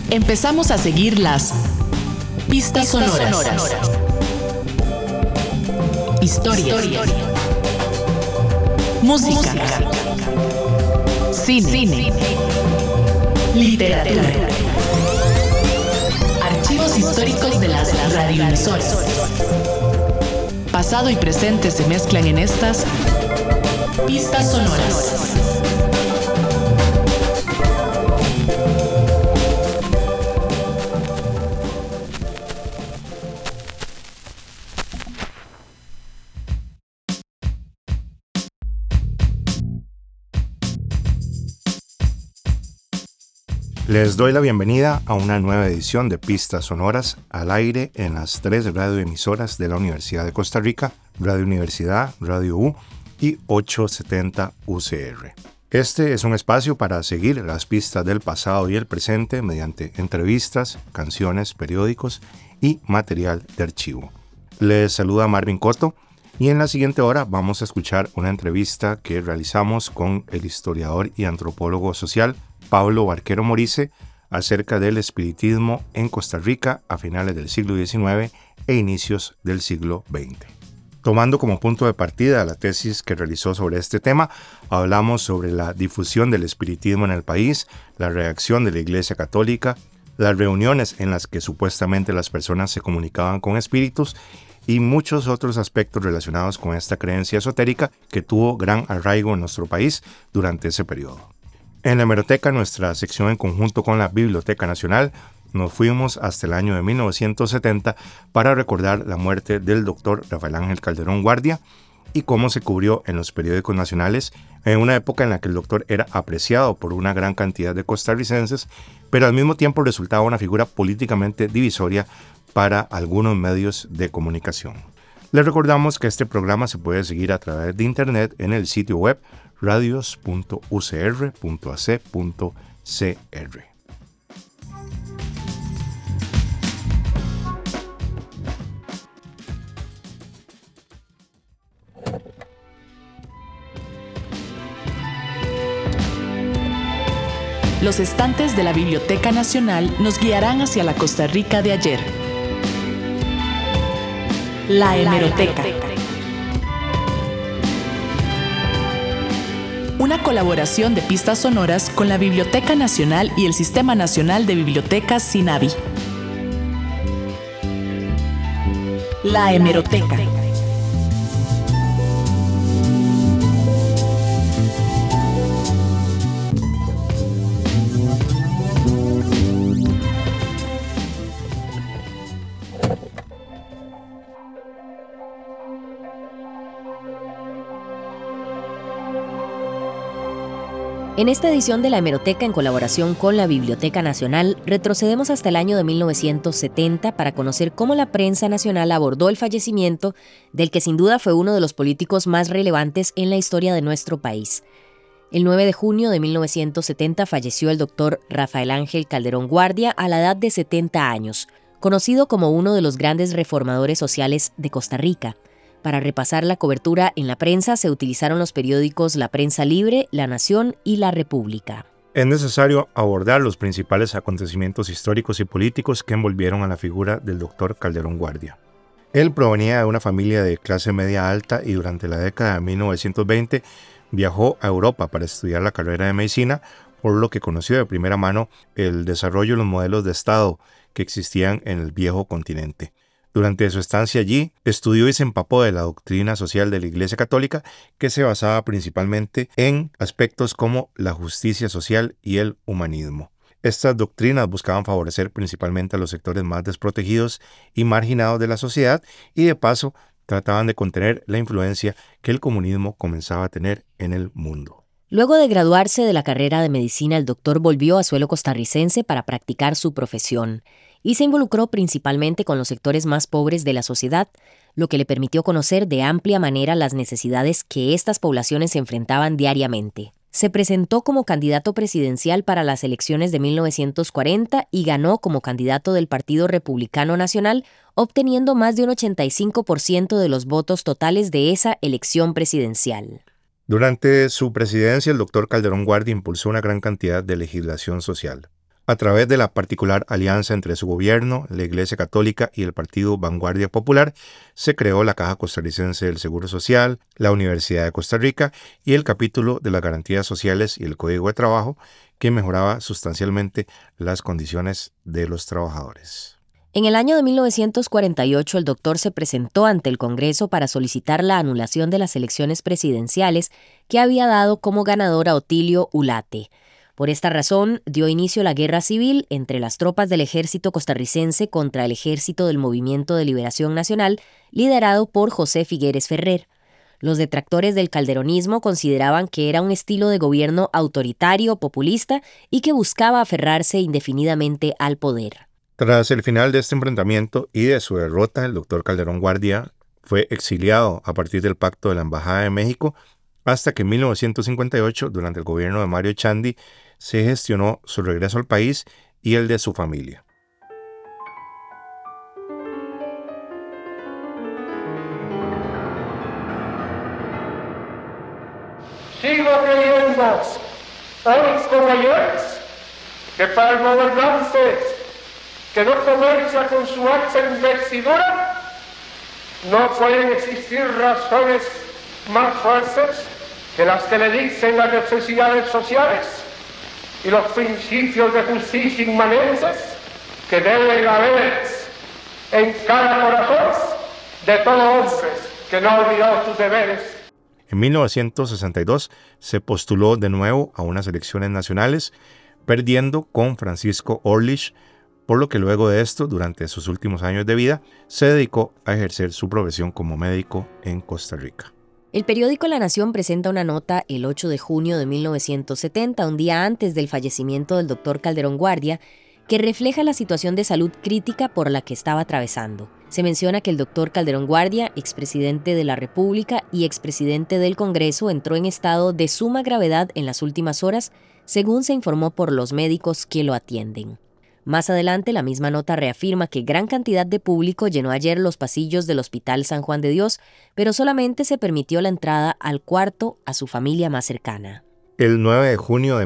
Empezamos a seguir las pistas sonoras. Historia. Música. Cine. Literatura. Archivos históricos de las radioemisoras. Pasado y presente se mezclan en estas pistas sonoras. Les doy la bienvenida a una nueva edición de Pistas Sonoras al aire en las 3 radioemisoras de la Universidad de Costa Rica, Radio Universidad, Radio U y 870 UCR. Este es un espacio para seguir las pistas del pasado y el presente mediante entrevistas, canciones, periódicos y material de archivo. Les saluda Marvin Cotto y en la siguiente hora vamos a escuchar una entrevista que realizamos con el historiador y antropólogo social Pablo Barquero Morice acerca del espiritismo en Costa Rica a finales del siglo XIX e inicios del siglo XX. Tomando como punto de partida la tesis que realizó sobre este tema, hablamos sobre la difusión del espiritismo en el país, la reacción de la Iglesia Católica, las reuniones en las que supuestamente las personas se comunicaban con espíritus y muchos otros aspectos relacionados con esta creencia esotérica que tuvo gran arraigo en nuestro país durante ese periodo. En la hemeroteca, nuestra sección en conjunto con la Biblioteca Nacional, nos fuimos hasta el año de 1970 para recordar la muerte del doctor Rafael Ángel Calderón Guardia y cómo se cubrió en los periódicos nacionales en una época en la que el doctor era apreciado por una gran cantidad de costarricenses, pero al mismo tiempo resultaba una figura políticamente divisoria para algunos medios de comunicación. Les recordamos que este programa se puede seguir a través de internet en el sitio web radios.ucr.ac.cr. Los estantes de la Biblioteca Nacional nos guiarán hacia la Costa Rica de ayer. La hemeroteca. Una colaboración de pistas sonoras con la Biblioteca Nacional y el Sistema Nacional de Bibliotecas SINABI. La hemeroteca. En esta edición de la Hemeroteca, en colaboración con la Biblioteca Nacional, retrocedemos hasta el año de 1970 para conocer cómo la prensa nacional abordó el fallecimiento del que sin duda fue uno de los políticos más relevantes en la historia de nuestro país. El 9 de junio de 1970 falleció el doctor Rafael Ángel Calderón Guardia a la edad de 70 años, conocido como uno de los grandes reformadores sociales de Costa Rica. Para repasar la cobertura en la prensa se utilizaron los periódicos La Prensa Libre, La Nación y La República. Es necesario abordar los principales acontecimientos históricos y políticos que envolvieron a la figura del doctor Calderón Guardia. Él provenía de una familia de clase media alta y durante la década de 1920 viajó a Europa para estudiar la carrera de medicina, por lo que conoció de primera mano el desarrollo de los modelos de Estado que existían en el viejo continente. Durante su estancia allí, estudió y se empapó de la doctrina social de la Iglesia Católica, que se basaba principalmente en aspectos como la justicia social y el humanismo. Estas doctrinas buscaban favorecer principalmente a los sectores más desprotegidos y marginados de la sociedad y de paso trataban de contener la influencia que el comunismo comenzaba a tener en el mundo. Luego de graduarse de la carrera de medicina, el doctor volvió a suelo costarricense para practicar su profesión y se involucró principalmente con los sectores más pobres de la sociedad, lo que le permitió conocer de amplia manera las necesidades que estas poblaciones se enfrentaban diariamente. Se presentó como candidato presidencial para las elecciones de 1940 y ganó como candidato del Partido Republicano Nacional, obteniendo más de un 85% de los votos totales de esa elección presidencial. Durante su presidencia, el doctor Calderón Guardia impulsó una gran cantidad de legislación social. A través de la particular alianza entre su gobierno, la Iglesia Católica y el Partido Vanguardia Popular, se creó la Caja Costarricense del Seguro Social, la Universidad de Costa Rica y el capítulo de las garantías sociales y el Código de Trabajo, que mejoraba sustancialmente las condiciones de los trabajadores. En el año de 1948, el doctor se presentó ante el Congreso para solicitar la anulación de las elecciones presidenciales que había dado como ganador a Otilio Ulate. Por esta razón, dio inicio la guerra civil entre las tropas del ejército costarricense contra el ejército del Movimiento de Liberación Nacional, liderado por José Figueres Ferrer. Los detractores del calderonismo consideraban que era un estilo de gobierno autoritario, populista y que buscaba aferrarse indefinidamente al poder. Tras el final de este enfrentamiento y de su derrota, el doctor Calderón Guardia fue exiliado a partir del pacto de la Embajada de México hasta que en 1958, durante el gobierno de Mario Echandi, se gestionó su regreso al país y el de su familia. Sigo creyendo, hoy como ayer, que para el gobernante que no comercia con su acta investidura, no pueden existir razones más fuertes que las que le dicen las necesidades sociales y los principios de justicia inmanentes que deben haber en cada corazón de todo hombre que no ha olvidado sus deberes. En 1962 se postuló de nuevo a unas elecciones nacionales, perdiendo con Francisco Orlich, por lo que luego de esto, durante sus últimos años de vida, se dedicó a ejercer su profesión como médico en Costa Rica. El periódico La Nación presenta una nota el 8 de junio de 1970, un día antes del fallecimiento del doctor Calderón Guardia, que refleja la situación de salud crítica por la que estaba atravesando. Se menciona que el doctor Calderón Guardia, expresidente de la República y expresidente del Congreso, entró en estado de suma gravedad en las últimas horas, según se informó por los médicos que lo atienden. Más adelante, la misma nota reafirma que gran cantidad de público llenó ayer los pasillos del Hospital San Juan de Dios, pero solamente se permitió la entrada al cuarto a su familia más cercana. El 9 de junio de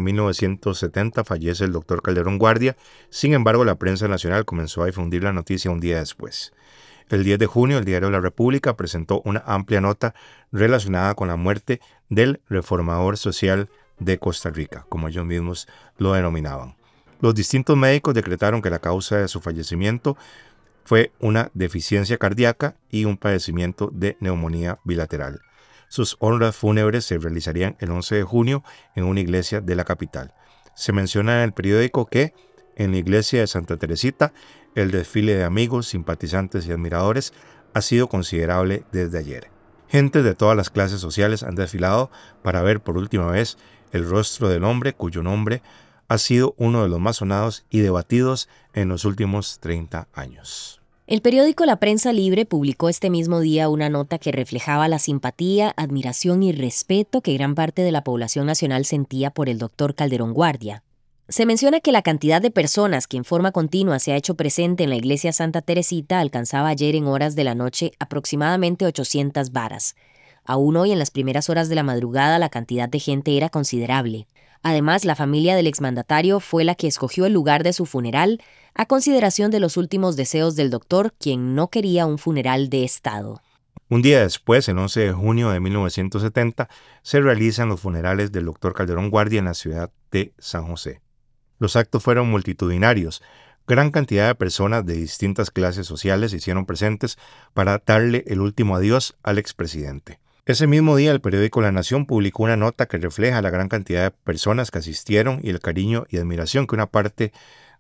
1970 fallece el doctor Calderón Guardia, sin embargo la prensa nacional comenzó a difundir la noticia un día después. El 10 de junio el Diario de la República presentó una amplia nota relacionada con la muerte del reformador social de Costa Rica, como ellos mismos lo denominaban. Los distintos médicos decretaron que la causa de su fallecimiento fue una deficiencia cardíaca y un padecimiento de neumonía bilateral. Sus honras fúnebres se realizarían el 11 de junio en una iglesia de la capital. Se menciona en el periódico que en la iglesia de Santa Teresita el desfile de amigos, simpatizantes y admiradores ha sido considerable desde ayer. Gentes de todas las clases sociales han desfilado para ver por última vez el rostro del hombre cuyo nombre ha sido uno de los más sonados y debatidos en los últimos 30 años. El periódico La Prensa Libre publicó este mismo día una nota que reflejaba la simpatía, admiración y respeto que gran parte de la población nacional sentía por el doctor Calderón Guardia. Se menciona que la cantidad de personas que en forma continua se ha hecho presente en la iglesia Santa Teresita alcanzaba ayer en horas de la noche aproximadamente 800 varas. Aún hoy, en las primeras horas de la madrugada, la cantidad de gente era considerable. Además, la familia del exmandatario fue la que escogió el lugar de su funeral a consideración de los últimos deseos del doctor, quien no quería un funeral de Estado. Un día después, el 11 de junio de 1970, se realizan los funerales del doctor Calderón Guardia en la ciudad de San José. Los actos fueron multitudinarios. Gran cantidad de personas de distintas clases sociales se hicieron presentes para darle el último adiós al expresidente. Ese mismo día, el periódico La Nación publicó una nota que refleja la gran cantidad de personas que asistieron y el cariño y admiración que una parte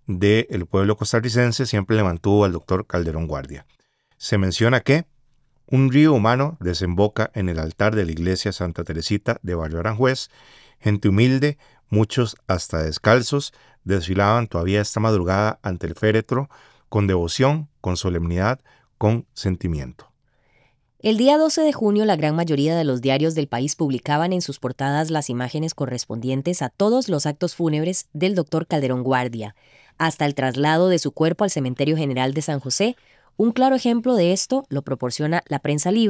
del pueblo costarricense siempre le mantuvo al doctor Calderón Guardia. Se menciona que un río humano desemboca en el altar de la iglesia Santa Teresita de Barrio Aranjuez. Gente humilde, muchos hasta descalzos, desfilaban todavía esta madrugada ante el féretro con devoción, con solemnidad, con sentimiento. El día 12 de junio, la gran mayoría de los diarios del país publicaban en sus portadas las imágenes correspondientes a todos los actos fúnebres del doctor Calderón Guardia, hasta el traslado de su cuerpo al Cementerio General de San José. Un claro ejemplo de esto lo proporciona La Prensa Libre,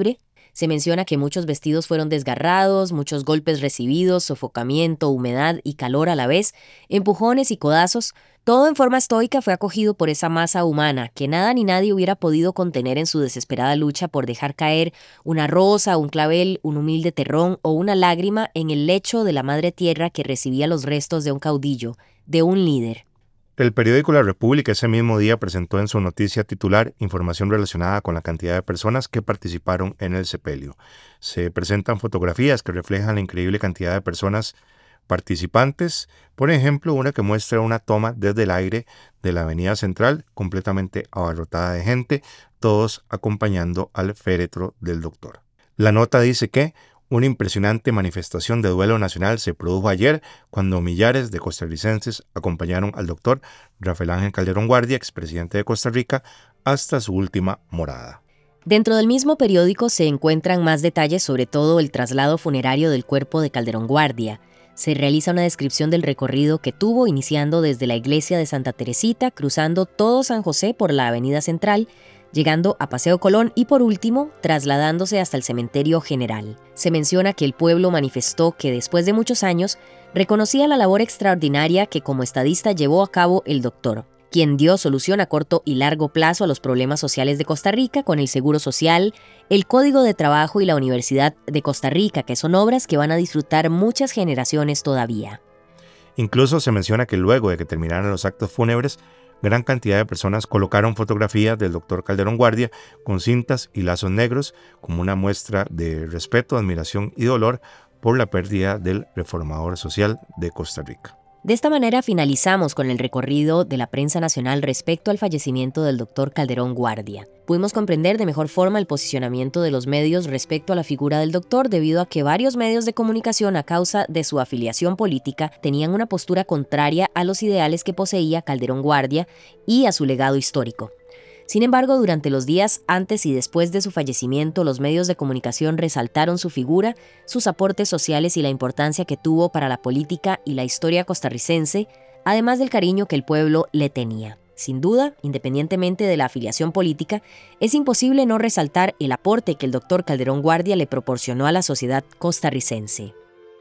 Se menciona que muchos vestidos fueron desgarrados, muchos golpes recibidos, sofocamiento, humedad y calor a la vez, empujones y codazos. Todo en forma estoica fue acogido por esa masa humana que nada ni nadie hubiera podido contener en su desesperada lucha por dejar caer una rosa, un clavel, un humilde terrón o una lágrima en el lecho de la madre tierra que recibía los restos de un caudillo, de un líder. El periódico La República ese mismo día presentó en su noticia titular información relacionada con la cantidad de personas que participaron en el sepelio. Se presentan fotografías que reflejan la increíble cantidad de personas participantes, por ejemplo, una que muestra una toma desde el aire de la avenida central, completamente abarrotada de gente, todos acompañando al féretro del doctor. La nota dice que una impresionante manifestación de duelo nacional se produjo ayer cuando millares de costarricenses acompañaron al doctor Rafael Ángel Calderón Guardia, expresidente de Costa Rica, hasta su última morada. Dentro del mismo periódico se encuentran más detalles sobre todo el traslado funerario del cuerpo de Calderón Guardia. Se realiza una descripción del recorrido que tuvo iniciando desde la iglesia de Santa Teresita, cruzando todo San José por la avenida central, llegando a Paseo Colón y por último trasladándose hasta el cementerio general. Se menciona que el pueblo manifestó que después de muchos años reconocía la labor extraordinaria que como estadista llevó a cabo el doctor, quien dio solución a corto y largo plazo a los problemas sociales de Costa Rica con el Seguro Social, el Código de Trabajo y la Universidad de Costa Rica, que son obras que van a disfrutar muchas generaciones todavía. Incluso se menciona que luego de que terminaran los actos fúnebres, gran cantidad de personas colocaron fotografías del doctor Calderón Guardia con cintas y lazos negros como una muestra de respeto, admiración y dolor por la pérdida del reformador social de Costa Rica. De esta manera finalizamos con el recorrido de la prensa nacional respecto al fallecimiento del doctor Calderón Guardia. Pudimos comprender de mejor forma el posicionamiento de los medios respecto a la figura del doctor debido a que varios medios de comunicación a causa de su afiliación política tenían una postura contraria a los ideales que poseía Calderón Guardia y a su legado histórico. Sin embargo, durante los días antes y después de su fallecimiento, los medios de comunicación resaltaron su figura, sus aportes sociales y la importancia que tuvo para la política y la historia costarricense, además del cariño que el pueblo le tenía. Sin duda, independientemente de la afiliación política, es imposible no resaltar el aporte que el doctor Calderón Guardia le proporcionó a la sociedad costarricense.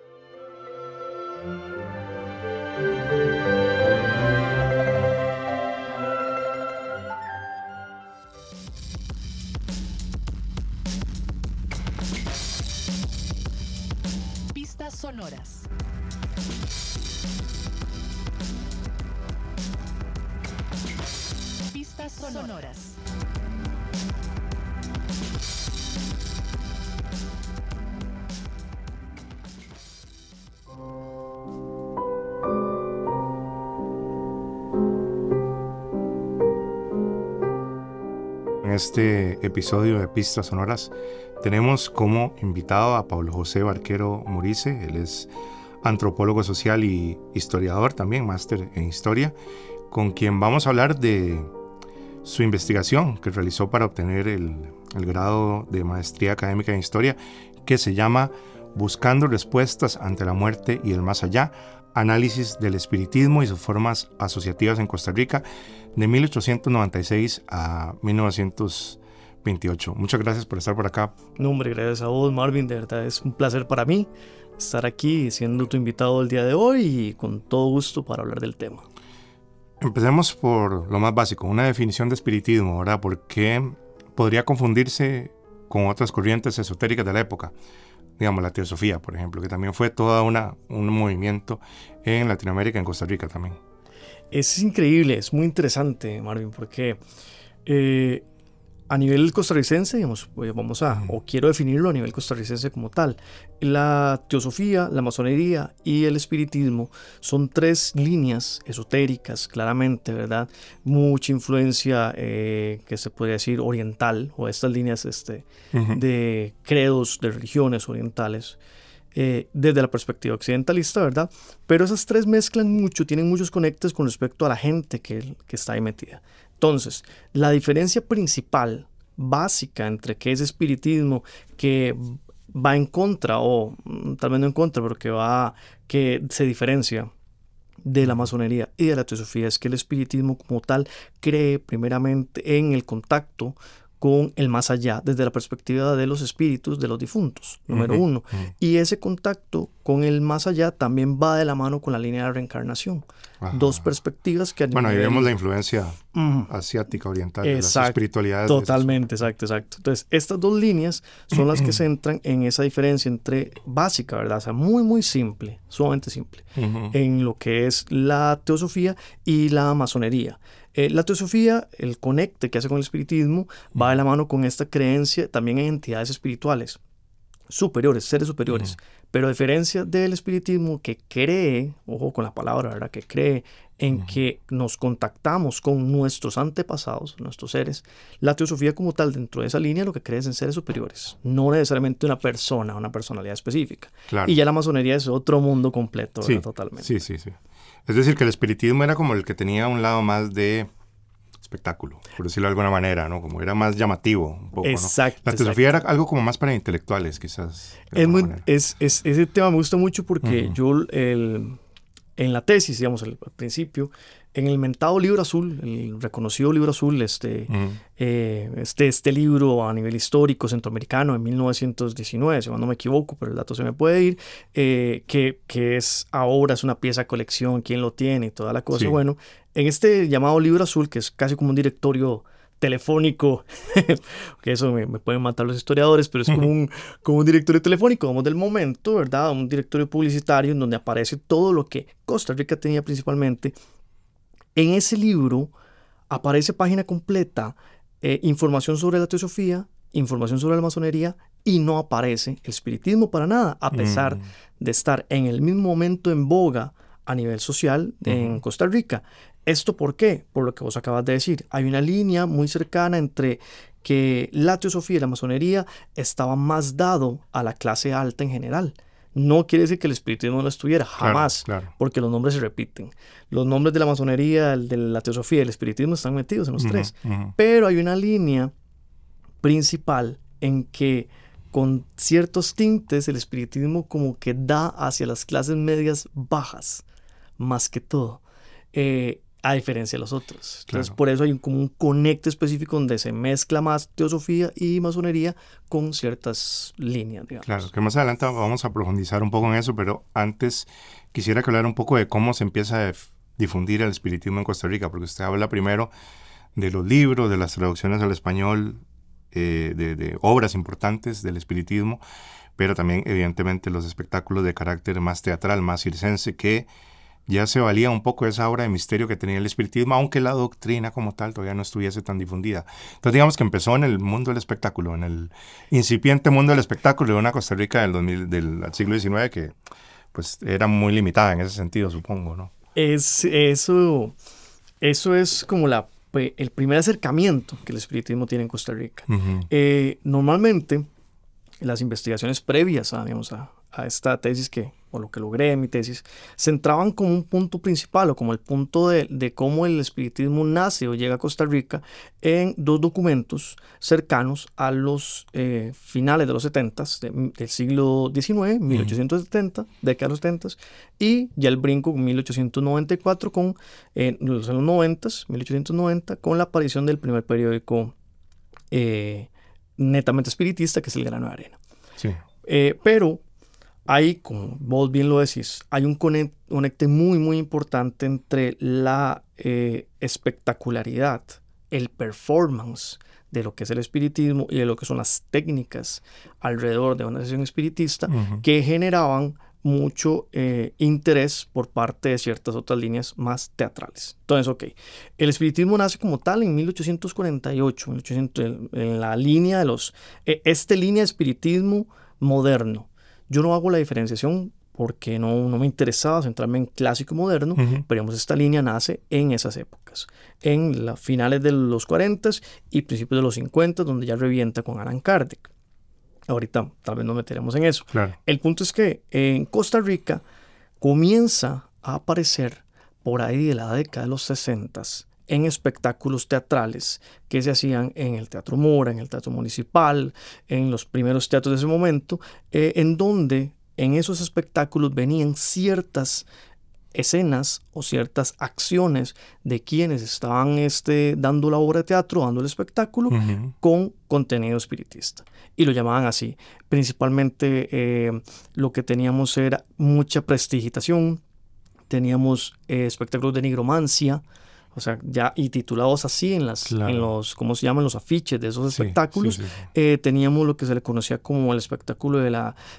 Pistas sonoras. Pistas sonoras. En este episodio de Pistas Sonoras tenemos como invitado a Pablo José Barquero Murice. Él es antropólogo social y historiador también, máster en historia, con quien vamos a hablar de su investigación que realizó para obtener el grado de maestría académica en historia, que se llama Buscando respuestas ante la muerte y el más allá, análisis del espiritismo y sus formas asociativas en Costa Rica, de 1896 a 1928. Muchas gracias por estar por acá. No, hombre, gracias a vos, Marvin. De verdad es un placer para mí estar aquí siendo tu invitado el día de hoy y con todo gusto para hablar del tema. Empecemos por lo más básico, una definición de espiritismo, ¿verdad? Porque podría confundirse con otras corrientes esotéricas de la época. Digamos, la teosofía, por ejemplo, que también fue todo un movimiento en Latinoamérica, en Costa Rica también. Es increíble, es muy interesante, Marvin, porque a nivel costarricense, digamos, o quiero definirlo a nivel costarricense como tal, la teosofía, la masonería y el espiritismo son tres líneas esotéricas, claramente, ¿verdad? Mucha influencia, que se podría decir oriental, o estas líneas de credos, de religiones orientales, desde la perspectiva occidentalista, ¿verdad? Pero esas tres mezclan mucho, tienen muchos conectes con respecto a la gente que está ahí metida. Entonces, la diferencia principal, básica, entre qué es espiritismo, que va en contra, o tal vez no en contra, pero que se diferencia de la masonería y de la teosofía, es que el espiritismo como tal cree primeramente en el contacto con el más allá, desde la perspectiva de los espíritus de los difuntos, número uno. Y ese contacto con el más allá también va de la mano con la línea de reencarnación. Ajá. Dos perspectivas que... Bueno, ahí vemos la influencia asiática, oriental, de las espiritualidades. Totalmente, exacto. Entonces, estas dos líneas son las que centran en esa diferencia entre básica, ¿verdad? O sea, muy, muy simple, sumamente simple, en lo que es la teosofía y la masonería. La teosofía, el conecte que hace con el espiritismo, va de la mano con esta creencia también en entidades espirituales superiores, seres superiores. Pero a diferencia del espiritismo que cree, ojo con la palabra, ¿verdad? Que cree en que nos contactamos con nuestros antepasados, nuestros seres, la teosofía como tal, dentro de esa línea, lo que cree es en seres superiores, no necesariamente una persona, una personalidad específica. Claro. Y ya la masonería es otro mundo completo, ¿verdad? Sí, Totalmente. sí. Es decir, que el espiritismo era como el que tenía un lado más de espectáculo, por decirlo de alguna manera, ¿no? Como era más llamativo un poco, Exacto. ¿no? La teosofía era algo como más para intelectuales, quizás. Ese tema me gusta mucho porque yo en la tesis, digamos, al principio, en el mentado libro azul, el reconocido libro azul, este libro a nivel histórico centroamericano en 1919, si no me equivoco, pero el dato se me puede ir, que es ahora es una pieza de colección, quién lo tiene y toda la cosa. Sí. Bueno, en este llamado libro azul, que es casi como un directorio telefónico, que eso me pueden matar los historiadores, pero es como un directorio telefónico, vamos, del momento, ¿verdad? Un directorio publicitario en donde aparece todo lo que Costa Rica tenía principalmente. En ese libro aparece página completa, información sobre la teosofía, información sobre la masonería, y no aparece el espiritismo para nada, a pesar de estar en el mismo momento en boga a nivel social en Costa Rica. ¿Esto por qué? Por lo que vos acabas de decir. Hay una línea muy cercana entre que la teosofía y la masonería estaba más dado a la clase alta en general. No quiere decir que el espiritismo no lo estuviera, jamás, claro. Porque los nombres se repiten. Los nombres de la masonería, el de la teosofía y el espiritismo están metidos en los tres. Pero hay una línea principal en que con ciertos tintes el espiritismo como que da hacia las clases medias bajas, más que todo, a diferencia de los otros. Entonces, por eso hay como un conecte específico donde se mezcla más teosofía y masonería con ciertas líneas, digamos. Claro, que más adelante vamos a profundizar un poco en eso, pero antes quisiera que hablara un poco de cómo se empieza a difundir el espiritismo en Costa Rica, porque usted habla primero de los libros, de las traducciones al español, de obras importantes del espiritismo, pero también evidentemente los espectáculos de carácter más teatral, más circense, que ya se valía un poco esa obra de misterio que tenía el espiritismo, aunque la doctrina como tal todavía no estuviese tan difundida. Entonces digamos que empezó en el mundo del espectáculo, en el incipiente mundo del espectáculo de una Costa Rica del siglo XIX que pues era muy limitada en ese sentido, supongo, ¿no? Eso es como el primer acercamiento que el espiritismo tiene en Costa Rica. Normalmente las investigaciones previas a esta tesis o lo que logré en mi tesis, centraban como un punto principal o como el punto de cómo el espiritismo nace o llega a Costa Rica en dos documentos cercanos a los finales de los 70s del siglo XIX, 1870, década de los 70, y ya el brinco en 1894 con los 90s, 1890, con la aparición del primer periódico netamente espiritista, que es El Grano de Arena. Sí. Pero hay, como vos bien lo decís, hay un conecte muy, muy importante entre la espectacularidad, el performance de lo que es el espiritismo y de lo que son las técnicas alrededor de una sesión espiritista que generaban mucho interés por parte de ciertas otras líneas más teatrales. Entonces, el espiritismo nace como tal en 1848, en la línea de línea de espiritismo moderno. Yo no hago la diferenciación porque no me interesaba centrarme en clásico y moderno, pero digamos, esta línea nace en esas épocas, en las finales de los 40s y principios de los 50, donde ya revienta con Allan Kardec. Ahorita tal vez nos meteremos en eso. Claro. El punto es que en Costa Rica comienza a aparecer por ahí de la década de los 60s en espectáculos teatrales que se hacían en el Teatro Mora, en el Teatro Municipal, en los primeros teatros de ese momento, en donde en esos espectáculos venían ciertas escenas o ciertas acciones de quienes estaban dando la obra de teatro, dando el espectáculo, con contenido espiritista. Y lo llamaban así. Principalmente lo que teníamos era mucha prestidigitación, teníamos espectáculos de nigromancia, o sea, ya y titulados así en los, ¿cómo se llaman? Los afiches de esos espectáculos. Sí. Teníamos lo que se le conocía como el espectáculo de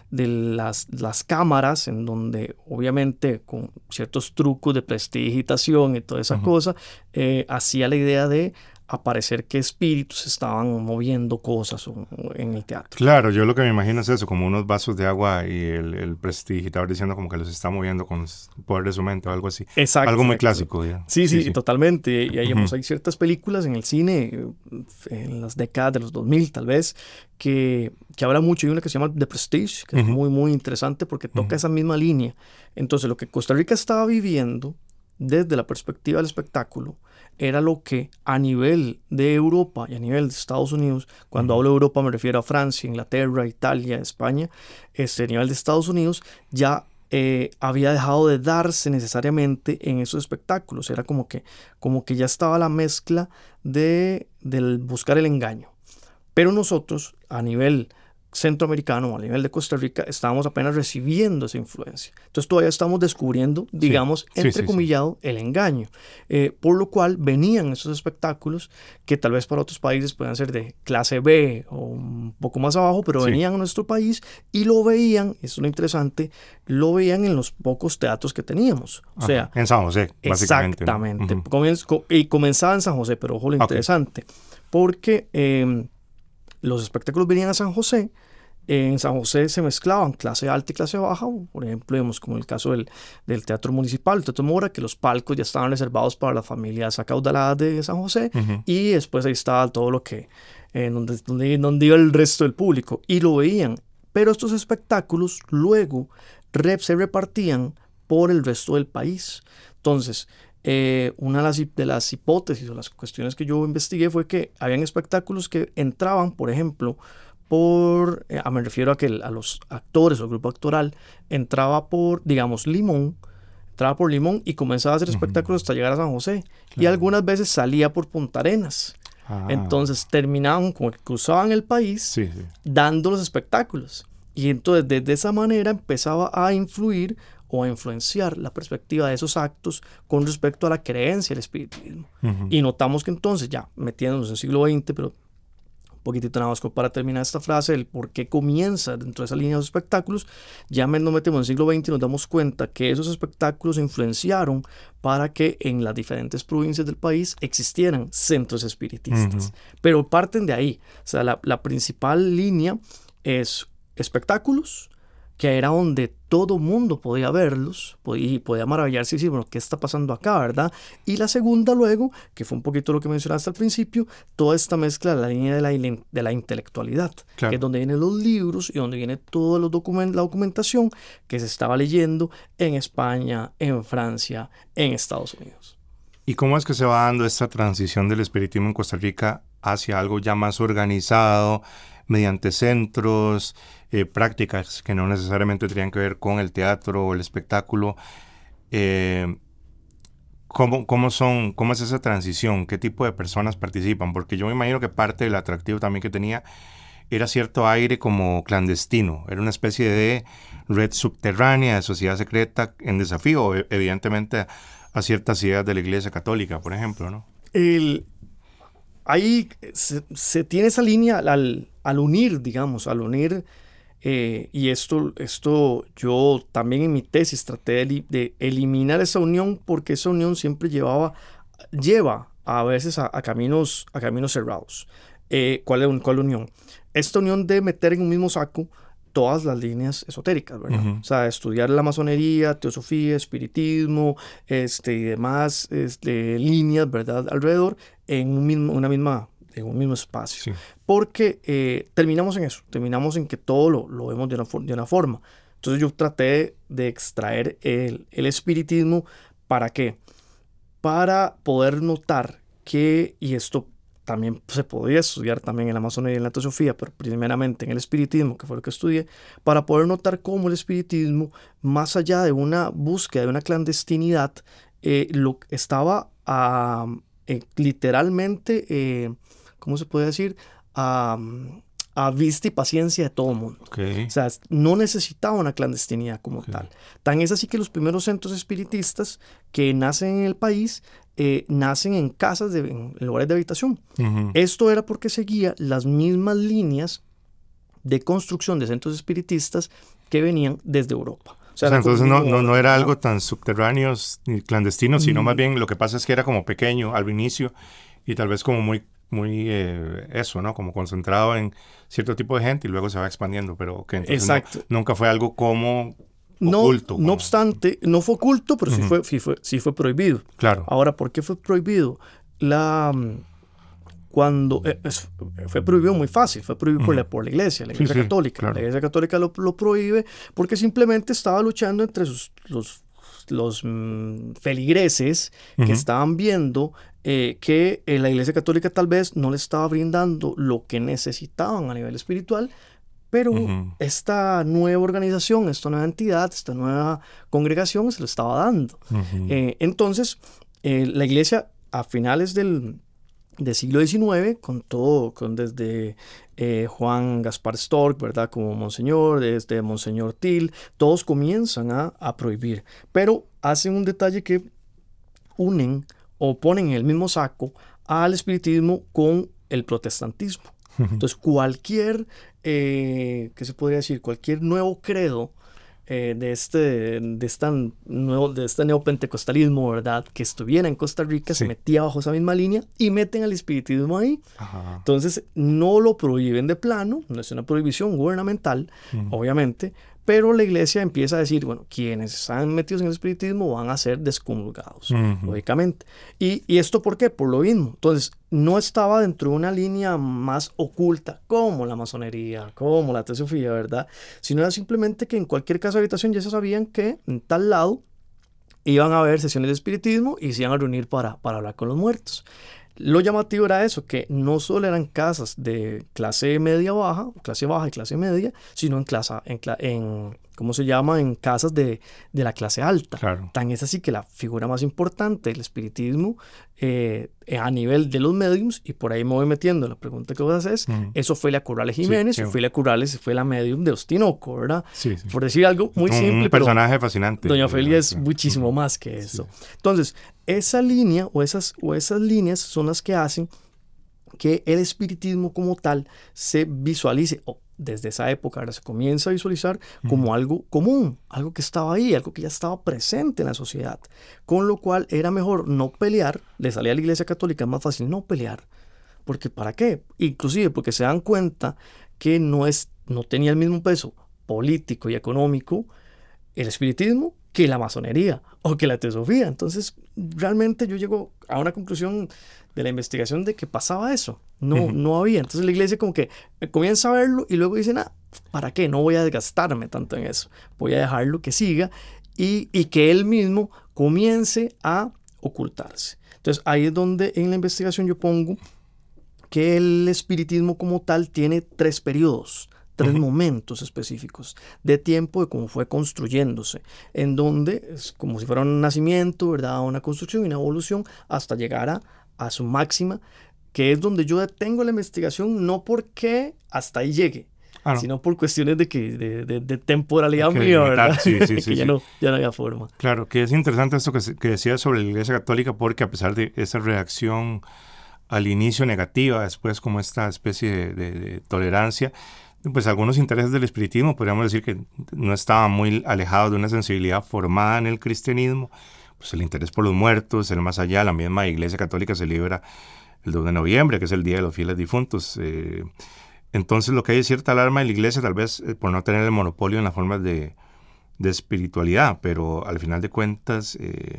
las cámaras, en donde obviamente con ciertos trucos de prestidigitación y toda esa cosa, hacía la idea de aparecer que espíritus estaban moviendo cosas en el teatro. Claro, yo lo que me imagino es eso, como unos vasos de agua y el prestidigitador diciendo como que los está moviendo con el poder de su mente o algo así. Exacto. Algo muy clásico. Ya. Sí, totalmente. Y hay ciertas películas en el cine, en las décadas de los 2000 tal vez, que habla mucho. Hay una que se llama The Prestige, que es muy, muy interesante porque toca esa misma línea. Entonces, lo que Costa Rica estaba viviendo desde la perspectiva del espectáculo era lo que a nivel de Europa y a nivel de Estados Unidos, cuando hablo de Europa me refiero a Francia, Inglaterra, Italia, España, a nivel de Estados Unidos ya había dejado de darse necesariamente en esos espectáculos. Era como que ya estaba la mezcla del buscar el engaño. Pero nosotros, a nivel centroamericano, a nivel de Costa Rica, estábamos apenas recibiendo esa influencia. Entonces todavía estamos descubriendo, digamos, entrecomillado, el engaño. Por lo cual venían esos espectáculos que tal vez para otros países puedan ser de clase B o un poco más abajo, pero venían a nuestro país y lo veían, eso es lo interesante, lo veían en los pocos teatros que teníamos. O sea, en San José, básicamente. Exactamente. ¿No? Y comenzaba en San José, pero ojo lo interesante, porque los espectáculos venían a San José. En San José se mezclaban clase alta y clase baja, por ejemplo, vemos como el caso del Teatro Municipal, el Teatro Mora, que los palcos ya estaban reservados para las familias acaudaladas de San José, y después ahí estaba todo lo que, donde iba el resto del público, y lo veían. Pero estos espectáculos luego se repartían por el resto del país. Entonces, una de las hipótesis o las cuestiones que yo investigué fue que habían espectáculos que entraban, por ejemplo, me refiero a los actores o el grupo actoral, entraba por, digamos, Limón y comenzaba a hacer espectáculos hasta llegar a San José. Claro. Y algunas veces salía por Punta Arenas. Entonces terminaban como que cruzaban el país dando los espectáculos. Y entonces desde esa manera empezaba a influir o a influenciar la perspectiva de esos actos con respecto a la creencia del espiritismo. Y notamos que entonces, ya metiéndonos en el siglo XX, pero un poquitito nada más para terminar esta frase, el por qué comienza dentro de esa línea de los espectáculos, ya nos metemos en el siglo XX y nos damos cuenta que esos espectáculos influenciaron para que en las diferentes provincias del país existieran centros espiritistas. Pero parten de ahí. O sea, la principal línea es espectáculos, que era donde todo mundo podía verlos y podía maravillarse y decir, bueno, ¿qué está pasando acá, verdad? Y la segunda luego, que fue un poquito lo que mencionaste al principio, toda esta mezcla de la línea de la intelectualidad, claro, que es donde vienen los libros y donde viene toda la documentación que se estaba leyendo en España, en Francia, en Estados Unidos. ¿Y cómo es que se va dando esta transición del espiritismo en Costa Rica hacia algo ya más organizado, mediante centros, prácticas que no necesariamente tenían que ver con el teatro o el espectáculo? ¿Cómo es esa transición? ¿Qué tipo de personas participan? Porque yo me imagino que parte del atractivo también que tenía era cierto aire como clandestino. Era una especie de red subterránea, de sociedad secreta en desafío, evidentemente, a ciertas ideas de la Iglesia Católica, por ejemplo, ¿no? Ahí se tiene esa línea al unir, y esto yo también en mi tesis traté de eliminar esa unión, porque esa unión siempre lleva a veces a caminos cerrados. ¿Cuál unión? Esta unión de meter en un mismo saco todas las líneas esotéricas, ¿verdad? O sea, estudiar la masonería, teosofía, espiritismo, y demás líneas, ¿verdad? Alrededor en un mismo espacio. Sí. Porque terminamos en que todo lo vemos de una forma. Entonces yo traté de extraer el espiritismo. ¿Para qué? Para poder notar que, y esto también se podía estudiar también en la masonería y en la teosofía, pero primeramente en el espiritismo, que fue lo que estudié, para poder notar cómo el espiritismo, más allá de una búsqueda de una clandestinidad, lo estaba literalmente, ¿cómo se puede decir? A vista y paciencia de todo el mundo. Okay. O sea, no necesitaba una clandestinidad como tal. Tan es así que los primeros centros espiritistas que nacen en el país nacen en casas, en lugares de habitación. Uh-huh. Esto era porque seguía las mismas líneas de construcción de centros espiritistas que venían desde Europa. O sea entonces no era algo tan subterráneo ni clandestino, sino más bien lo que pasa es que era como pequeño al inicio y tal vez como muy eso, ¿no? Como concentrado en cierto tipo de gente y luego se va expandiendo, pero que entonces nunca fue algo como oculto. No obstante, no fue oculto, pero uh-huh. sí fue prohibido. Claro. Ahora, ¿por qué fue prohibido? Fue prohibido muy fácil, fue prohibido uh-huh. por la Iglesia Católica. Claro. La Iglesia Católica lo prohíbe porque simplemente estaba luchando entre los feligreses uh-huh. que estaban viendo que la Iglesia Católica tal vez no le estaba brindando lo que necesitaban a nivel espiritual, pero uh-huh. esta nueva organización, esta nueva entidad, esta nueva congregación se lo estaba dando. Uh-huh. Entonces, la Iglesia a finales del siglo XIX, desde Juan Gaspar Storck, ¿verdad? Como Monseñor, desde Monseñor Till, todos comienzan a prohibir, pero hacen un detalle que unen o ponen en el mismo saco al espiritismo con el protestantismo. Entonces, cualquier, ¿qué se podría decir? Cualquier nuevo credo de este neopentecostalismo, ¿verdad? Que estuviera en Costa Rica, se metía bajo esa misma línea y meten al espiritismo ahí. Ajá. Entonces, no lo prohíben de plano, no es una prohibición gubernamental, obviamente, pero la Iglesia empieza a decir, bueno, quienes están metidos en el espiritismo van a ser descomulgados, lógicamente. ¿Y esto por qué? Por lo mismo. Entonces, no estaba dentro de una línea más oculta, como la masonería, como la teosofía, ¿verdad? Sino era simplemente que en cualquier casa de habitación ya se sabían que en tal lado iban a haber sesiones de espiritismo y se iban a reunir para hablar con los muertos. Lo llamativo era eso, que no solo eran casas de clase media-baja, clase baja y clase media, sino en ¿cómo se llama? En casas de la clase alta. Claro. Tan es así que la figura más importante del espiritismo a nivel de los mediums, y por ahí me voy metiendo la pregunta que vos haces, eso fue la Corrales Jiménez, y Ofelia Corrales fue la medium de Ostinoco, ¿verdad? Sí. Por decir algo muy simple. Un personaje fascinante. Doña Ofelia es muchísimo más que eso. Sí. Entonces, esa línea o esas líneas son las que hacen que el espiritismo como tal se visualice, desde esa época ahora se comienza a visualizar como algo común, algo que estaba ahí, algo que ya estaba presente en la sociedad, con lo cual era mejor no pelear, le salía a la Iglesia Católica más fácil no pelear, porque ¿para qué? Inclusive porque se dan cuenta que no tenía el mismo peso político y económico el espiritismo que la masonería o que la teosofía. Entonces realmente yo llego a una conclusión de la investigación de que pasaba eso, no había. Entonces la Iglesia como que comienza a verlo y luego dicen, ¿para qué? No voy a desgastarme tanto en eso, voy a dejarlo que siga y que él mismo comience a ocultarse. Entonces ahí es donde en la investigación yo pongo que el espiritismo como tal tiene 3 periodos, 3 momentos específicos de tiempo de cómo fue construyéndose, en donde es como si fuera un nacimiento, ¿verdad? Una construcción y una evolución hasta llegar a su máxima, que es donde yo detengo la investigación, no porque hasta ahí llegue, sino por cuestiones de temporalidad mía, ¿verdad? Sí, que ya no había forma. Claro, que es interesante esto que decías sobre la Iglesia Católica, porque a pesar de esa reacción al inicio negativa, después como esta especie de tolerancia, pues algunos intereses del espiritismo podríamos decir que no estaban muy alejados de una sensibilidad formada en el cristianismo. Pues el interés por los muertos, el más allá, la misma Iglesia Católica celebra el 2 de noviembre, que es el Día de los Fieles Difuntos. Entonces lo que hay es cierta alarma de la Iglesia, tal vez por no tener el monopolio en las formas de espiritualidad, pero al final de cuentas,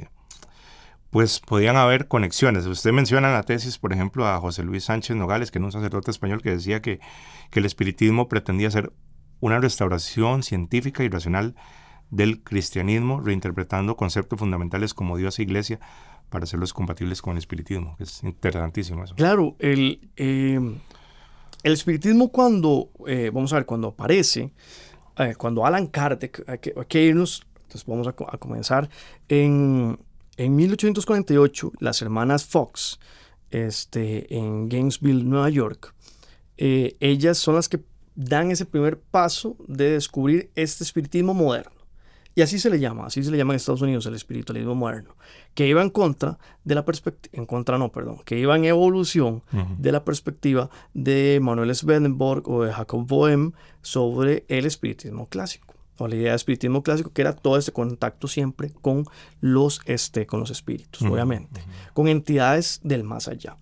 pues podían haber conexiones. Usted menciona en la tesis, por ejemplo, a José Luis Sánchez Nogales, que era un sacerdote español que decía que el espiritismo pretendía ser una restauración científica y racional del cristianismo, reinterpretando conceptos fundamentales como Dios e Iglesia para hacerlos compatibles con el espiritismo, que es interesantísimo eso. Claro, el espiritismo cuando aparece, cuando Alan Kardec, hay que irnos, entonces vamos a comenzar, en 1848, las hermanas Fox, en Gainesville, Nueva York, ellas son las que dan ese primer paso de descubrir este espiritismo moderno. Y así se le llama en Estados Unidos el espiritualismo moderno, que iba en contra de la perspectiva, que iba en evolución de la perspectiva de Manuel Swedenborg o de Jacob Boehm sobre el espiritismo clásico, o la idea de espiritismo clásico, que era todo ese contacto siempre con los espíritus, obviamente, con entidades del más allá.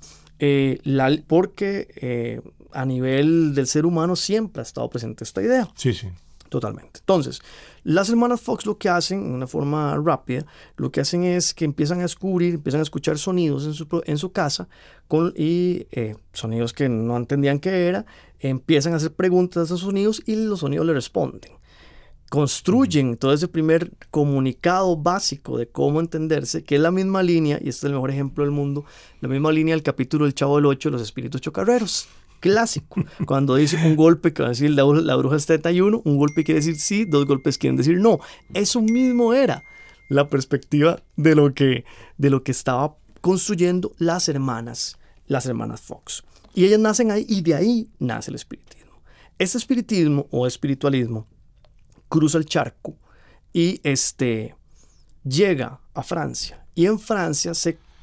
Porque a nivel del ser humano siempre ha estado presente esta idea. Sí, sí. Totalmente. Entonces, las hermanas Fox lo que hacen, de una forma rápida, lo que hacen es que empiezan a descubrir, empiezan a escuchar sonidos en su casa, sonidos que no entendían qué era, empiezan a hacer preguntas a esos sonidos y los sonidos le responden. Construyen todo ese primer comunicado básico de cómo entenderse, que es la misma línea, y este es el mejor ejemplo del mundo, la misma línea del capítulo del Chavo del Ocho, los espíritus chocarreros. Clásico, cuando dice un golpe que va a decir la bruja es 31, un golpe quiere decir sí, 2 golpes quieren decir no. Eso mismo era la perspectiva de lo que estaba construyendo las hermanas Fox. Y ellas nacen ahí, y de ahí nace el espiritismo. Este espiritismo o espiritualismo cruza el charco y llega a Francia. Y en Francia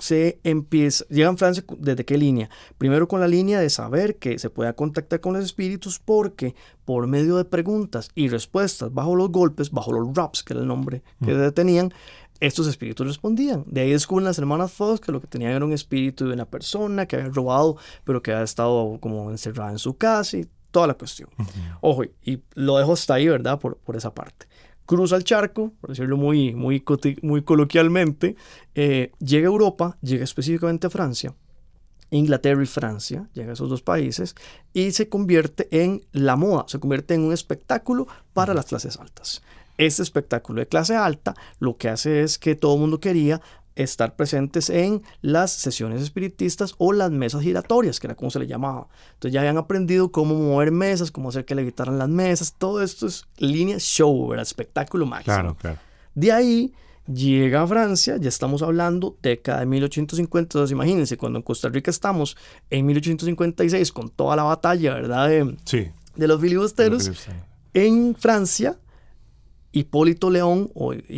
llega en Francia ¿desde qué línea? Primero con la línea de saber que se puede contactar con los espíritus, porque por medio de preguntas y respuestas bajo los golpes, bajo los raps, que era el nombre que tenían, estos espíritus respondían. De ahí descubren las hermanas Fox que lo que tenían era un espíritu de una persona que había robado, pero que había estado como encerrada en su casa y toda la cuestión. Ojo, y lo dejo hasta ahí, ¿verdad? Por esa parte. Cruza el charco, por decirlo muy coloquialmente, llega a Europa, llega específicamente a Francia, Inglaterra y Francia, llega a esos 2 países y se convierte en la moda, se convierte en un espectáculo para las clases altas. Este espectáculo de clase alta lo que hace es que todo el mundo quería estar presentes en las sesiones espiritistas o las mesas giratorias, que era como se le llamaba. Entonces ya habían aprendido cómo mover mesas, cómo hacer que levitaran las mesas. Todo esto es línea show, ¿verdad? Espectáculo máximo. Claro. De ahí llega a Francia, ya estamos hablando década de 1850. Entonces imagínense, cuando en Costa Rica estamos en 1856 con toda la batalla, ¿verdad? De los filibusteros. En Francia, Hipólito León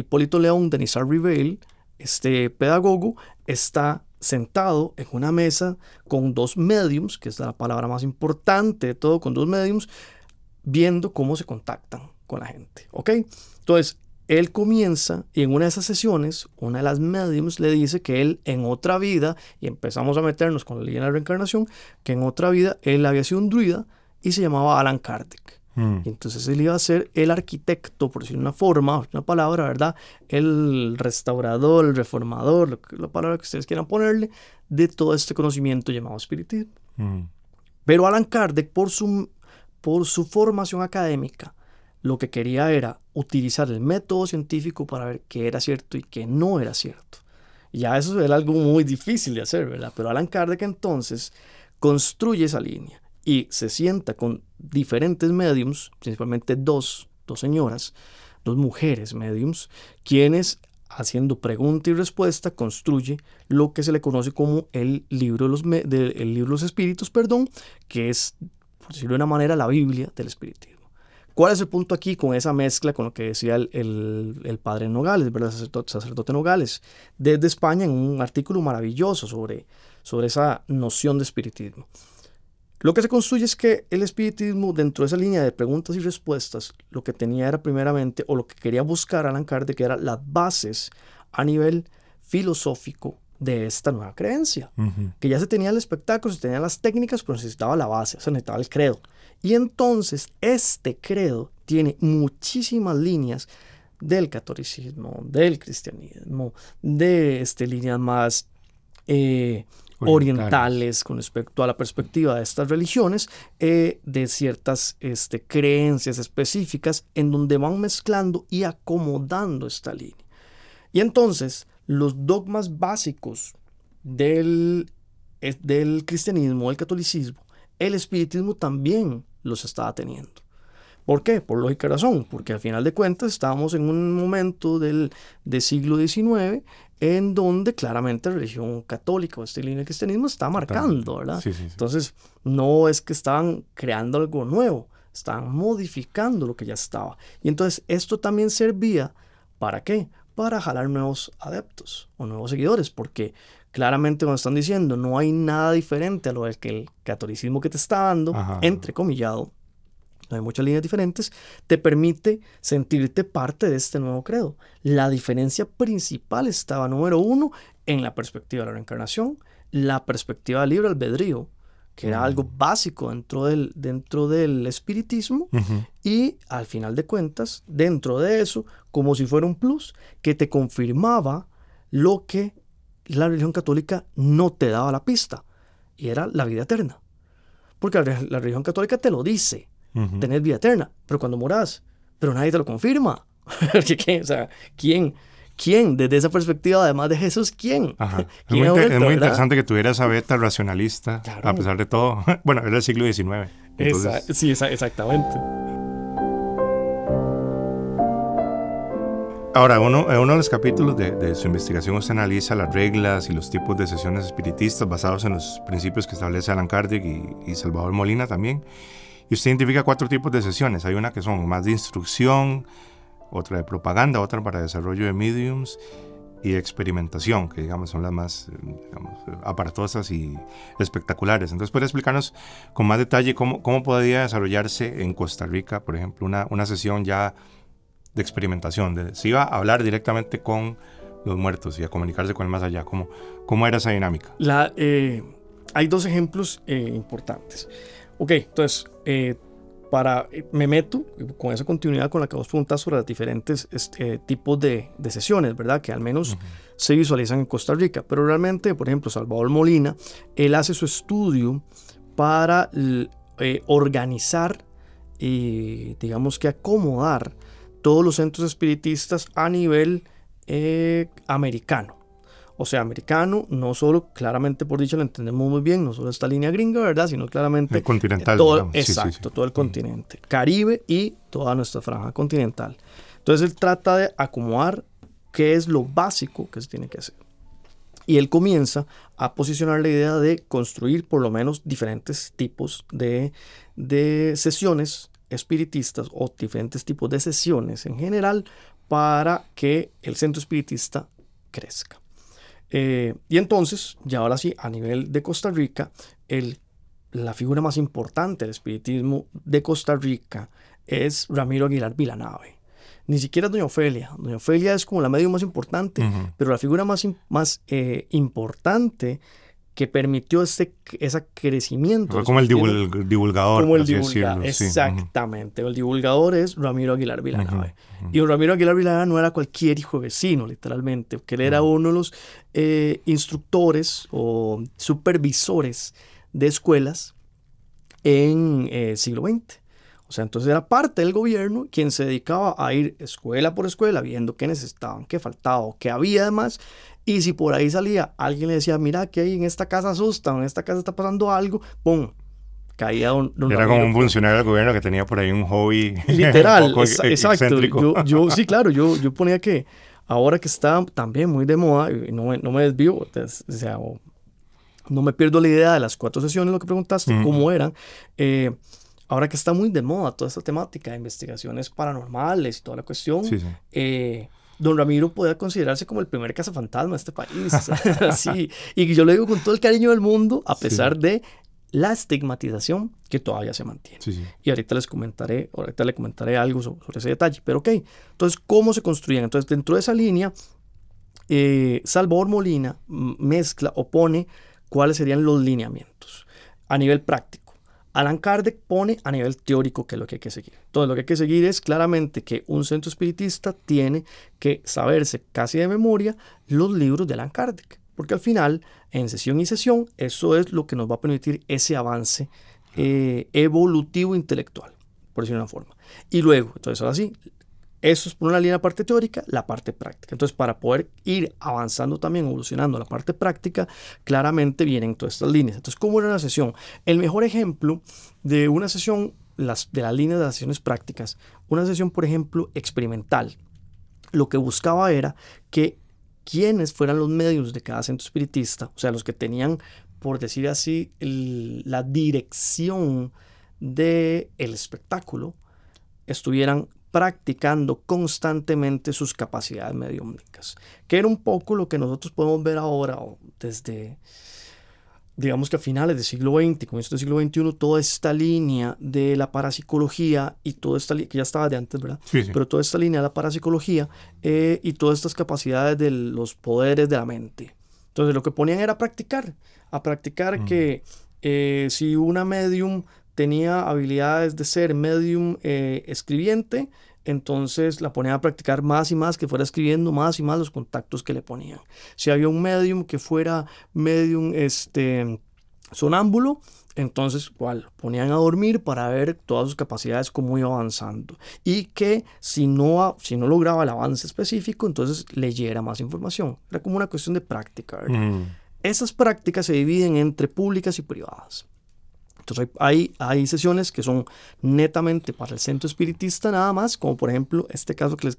de Nizar-Rivel, este pedagogo, está sentado en una mesa con 2 mediums, que es la palabra más importante de todo, con 2 mediums, viendo cómo se contactan con la gente, ¿ok? Entonces, él comienza, y en una de esas sesiones, una de las mediums le dice que él en otra vida, y empezamos a meternos con la línea de la reencarnación, que en otra vida él había sido un druida y se llamaba Alan Kardec. Y entonces él iba a ser el arquitecto, por decir una palabra, ¿verdad? El restaurador, el reformador, la palabra que ustedes quieran ponerle, de todo este conocimiento llamado espiritismo. Pero Alan Kardec, por su formación académica, lo que quería era utilizar el método científico para ver qué era cierto y qué no era cierto. Y ya eso era algo muy difícil de hacer, ¿verdad? Pero Alan Kardec entonces construye esa línea y se sienta con diferentes mediums, principalmente dos señoras, 2 mujeres mediums, quienes, haciendo pregunta y respuesta, construye lo que se le conoce como el libro de los espíritus, que es, por decirlo de una manera, la Biblia del espiritismo. ¿Cuál es el punto aquí con esa mezcla con lo que decía el padre Nogales, ¿verdad? Sacerdote Nogales, desde España, en un artículo maravilloso sobre esa noción de espiritismo? Lo que se construye es que el espiritismo, dentro de esa línea de preguntas y respuestas, lo que tenía era primeramente, o lo que quería buscar Alan Kardec, que eran las bases a nivel filosófico de esta nueva creencia. Que ya se tenía el espectáculo, se tenían las técnicas, pero necesitaba la base, se necesitaba el credo. Y entonces este credo tiene muchísimas líneas del catolicismo, del cristianismo, de líneas más orientales con respecto a la perspectiva de estas religiones, de ciertas creencias específicas en donde van mezclando y acomodando esta línea. Y entonces los dogmas básicos del cristianismo, del catolicismo, el espiritismo también los estaba teniendo. ¿Por qué? Por lógica razón, porque al final de cuentas estábamos en un momento del siglo XIX en donde claramente la religión católica o este línea del cristianismo está marcando, ¿verdad? Sí, sí, sí. Entonces, no es que estaban creando algo nuevo, estaban modificando lo que ya estaba. Y entonces esto también servía, ¿para qué? Para jalar nuevos adeptos o nuevos seguidores, porque claramente cuando están diciendo no hay nada diferente a lo que el catolicismo que te está dando, entrecomillado, no hay muchas líneas diferentes, te permite sentirte parte de este nuevo credo. La diferencia principal estaba, número uno, en la perspectiva de la reencarnación, la perspectiva del libre albedrío, que era algo básico dentro del espiritismo, y al final de cuentas, dentro de eso, como si fuera un plus, que te confirmaba lo que la religión católica no te daba la pista, y era la vida eterna. Porque la religión católica te lo dice, tenés vida eterna, pero cuando morás, pero nadie te lo confirma. O sea, ¿quién? Desde esa perspectiva, además de Jesús, ¿quién? ¿Quién es muy interesante que tuviera esa beta racionalista, claro, a pesar de todo. Bueno, era el siglo XIX. Entonces... Sí, exactamente. Ahora, en uno de los capítulos de su investigación usted analiza las reglas y los tipos de sesiones espiritistas basados en los principios que establece Allan Kardec y Salvador Molina también. Y usted identifica 4 tipos de sesiones. Hay una que son más de instrucción, otra de propaganda, otra para desarrollo de mediums y experimentación, que digamos son las más aparatosas y espectaculares. Entonces, ¿puede explicarnos con más detalle cómo podría desarrollarse en Costa Rica, por ejemplo, una sesión ya de experimentación? Se iba a hablar directamente con los muertos y a comunicarse con el más allá. ¿Cómo era esa dinámica? Hay 2 ejemplos importantes. Ok, entonces, me meto con esa continuidad con la que vos preguntás sobre los diferentes tipos de sesiones, ¿verdad? Que al menos se visualizan en Costa Rica. Pero realmente, por ejemplo, Salvador Molina, él hace su estudio para organizar y, digamos que acomodar todos los centros espiritistas a nivel americano. O sea, americano, no solo, claramente por dicho, lo entendemos muy bien, no solo esta línea gringa, ¿verdad? Sino claramente... El continental, todo, exacto, sí. Todo el continente. Caribe y toda nuestra franja continental. Entonces, él trata de acomodar qué es lo básico que se tiene que hacer. Y él comienza a posicionar la idea de construir por lo menos diferentes tipos de sesiones espiritistas o diferentes tipos de sesiones en general para que el centro espiritista crezca. Y entonces, ya ahora sí, a nivel de Costa Rica, la figura más importante del espiritismo de Costa Rica es Ramiro Aguilar Vilanave. Ni siquiera es Doña Ofelia. Doña Ofelia es como la medio más importante, pero la figura más importante que permitió ese crecimiento. Fue como el divulgador. Como el divulgador, exactamente. El divulgador es Ramiro Aguilar Vilanave. Y Ramiro Aguilar Vilanave no era cualquier hijo de vecino, literalmente, porque él era uno de los instructores o supervisores de escuelas en siglo XX. O sea, entonces era parte del gobierno quien se dedicaba a ir escuela por escuela viendo qué necesitaban, qué faltaba, qué había además. Y si por ahí salía, alguien le decía, mira que ahí en esta casa asustan, en esta casa está pasando algo, ¡pum! Caía don Era como un funcionario del gobierno que tenía por ahí un hobby literal, un poco excéntrico. Sí, claro, yo ponía que ahora que está también muy de moda, y no me desvío, o sea, no me pierdo la idea de las 4 sesiones, lo que preguntaste, cómo eran. Ahora que está muy de moda toda esta temática de investigaciones paranormales y toda la cuestión, don Ramiro podía considerarse como el primer cazafantasma de este país. Sí. Y yo lo digo con todo el cariño del mundo, a pesar de la estigmatización que todavía se mantiene. Y ahorita le comentaré algo sobre ese detalle. Pero ok, entonces, ¿cómo se construían? Entonces, dentro de esa línea, Salvador Molina mezcla o pone cuáles serían los lineamientos a nivel práctico. Allan Kardec pone a nivel teórico qué es lo que hay que seguir. Entonces, lo que hay que seguir es claramente que un centro espiritista tiene que saberse casi de memoria los libros de Allan Kardec, porque al final, en sesión y sesión, eso es lo que nos va a permitir ese avance evolutivo intelectual, por decirlo de una forma. Y luego, entonces ahora sí, Eso es por una línea la parte teórica, la parte práctica. Entonces, para poder ir avanzando también, evolucionando la parte práctica, claramente vienen todas estas líneas. Entonces, ¿cómo era una sesión? El mejor ejemplo de una sesión, de las líneas de las sesiones prácticas, una sesión, por ejemplo, experimental, lo que buscaba era que quienes fueran los medios de cada centro espiritista, o sea, los que tenían, por decir así, la dirección del espectáculo, estuvieran practicando constantemente sus capacidades mediúmnicas, que era un poco lo que nosotros podemos ver ahora desde, digamos que a finales del siglo XX, comienzo del siglo XXI, toda esta línea de la parapsicología y toda esta que ya estaba de antes, ¿verdad? Sí, sí. Pero toda esta línea de la parapsicología y todas estas capacidades de los poderes de la mente. Entonces lo que ponían era a practicar que si una medium tenía habilidades de ser medium escribiente, entonces la ponían a practicar más y más, que fuera escribiendo más y más los contactos que le ponían. Si había un medium que fuera medium sonámbulo, entonces igual ponían a dormir para ver todas sus capacidades cómo iba avanzando. Y que si no lograba el avance específico, entonces leyera más información. Era como una cuestión de práctica, ¿verdad? Esas prácticas se dividen entre públicas y privadas. Entonces hay sesiones que son netamente para el centro espiritista nada más, como por ejemplo este caso que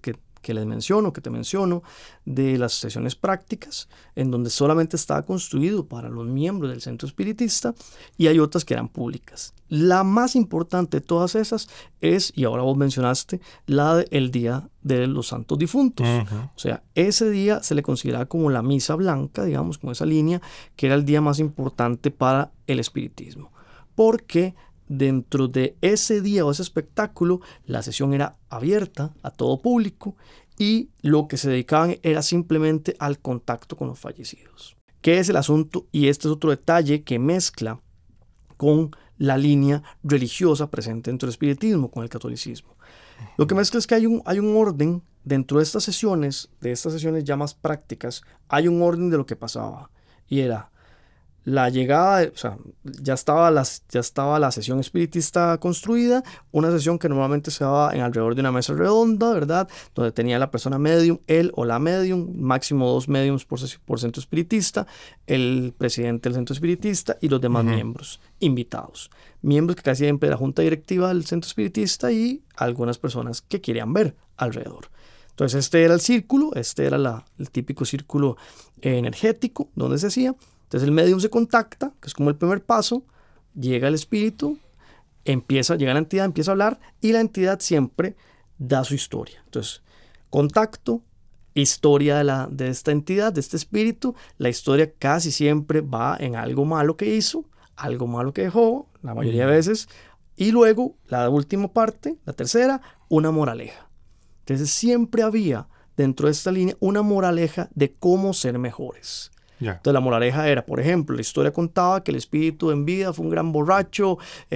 te menciono, de las sesiones prácticas, en donde solamente estaba construido para los miembros del centro espiritista, y hay otras que eran públicas. La más importante de todas esas es, y ahora vos mencionaste, la del Día de los Santos Difuntos. O sea, ese día se le consideraba como la misa blanca, digamos, como esa línea, que era el día más importante para el espiritismo. Porque dentro de ese día o ese espectáculo, la sesión era abierta a todo público y lo que se dedicaban era simplemente al contacto con los fallecidos. ¿Qué es el asunto? Y este es otro detalle que mezcla con la línea religiosa presente dentro del espiritismo, con el catolicismo. Lo que mezcla es que hay un orden dentro de estas sesiones ya más prácticas, hay un orden de lo que pasaba. Y era la llegada, o sea, ya estaba la sesión espiritista construida, una sesión que normalmente se daba en alrededor de una mesa redonda, ¿verdad? Donde tenía la persona medium, él o la medium, máximo 2 mediums por centro espiritista, el presidente del centro espiritista y los demás miembros invitados. Miembros que casi siempre era la junta directiva del centro espiritista y algunas personas que querían ver alrededor. Entonces este era el círculo, el típico círculo energético donde se hacía. Entonces el medium se contacta, que es como el primer paso, llega el espíritu, llega la entidad, empieza a hablar y la entidad siempre da su historia. Entonces, contacto, historia de esta entidad, de este espíritu, la historia casi siempre va en algo malo que hizo, algo malo que dejó, la mayoría de veces, y luego la última parte, la tercera, una moraleja. Entonces siempre había dentro de esta línea una moraleja de cómo ser mejores. Yeah. Entonces la moraleja era, por ejemplo, la historia contaba que el espíritu en vida fue un gran borracho,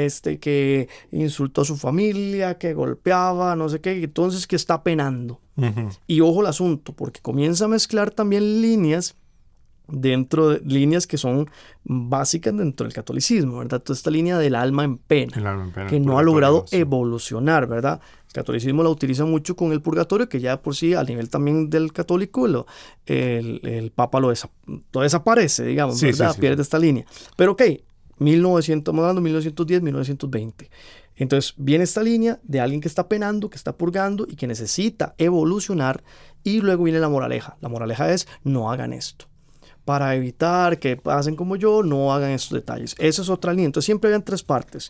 que insultó a su familia, que golpeaba, no sé qué, entonces que está penando. Y ojo el asunto, porque comienza a mezclar también líneas líneas que son básicas dentro del catolicismo, ¿verdad? Toda esta línea del alma en pena, que no ha logrado evolucionar, ¿verdad? El catolicismo la utiliza mucho con el purgatorio, que ya por sí, a nivel también del católico, el Papa lo desaparece, digamos, ¿verdad? Sí, pierde esta línea. Pero ok, 1910, 1920. Entonces viene esta línea de alguien que está penando, que está purgando y que necesita evolucionar, y luego viene la moraleja. La moraleja es, no hagan esto. Para evitar que pasen como yo, no hagan estos detalles. Esa es otra línea. Entonces siempre habían 3 partes.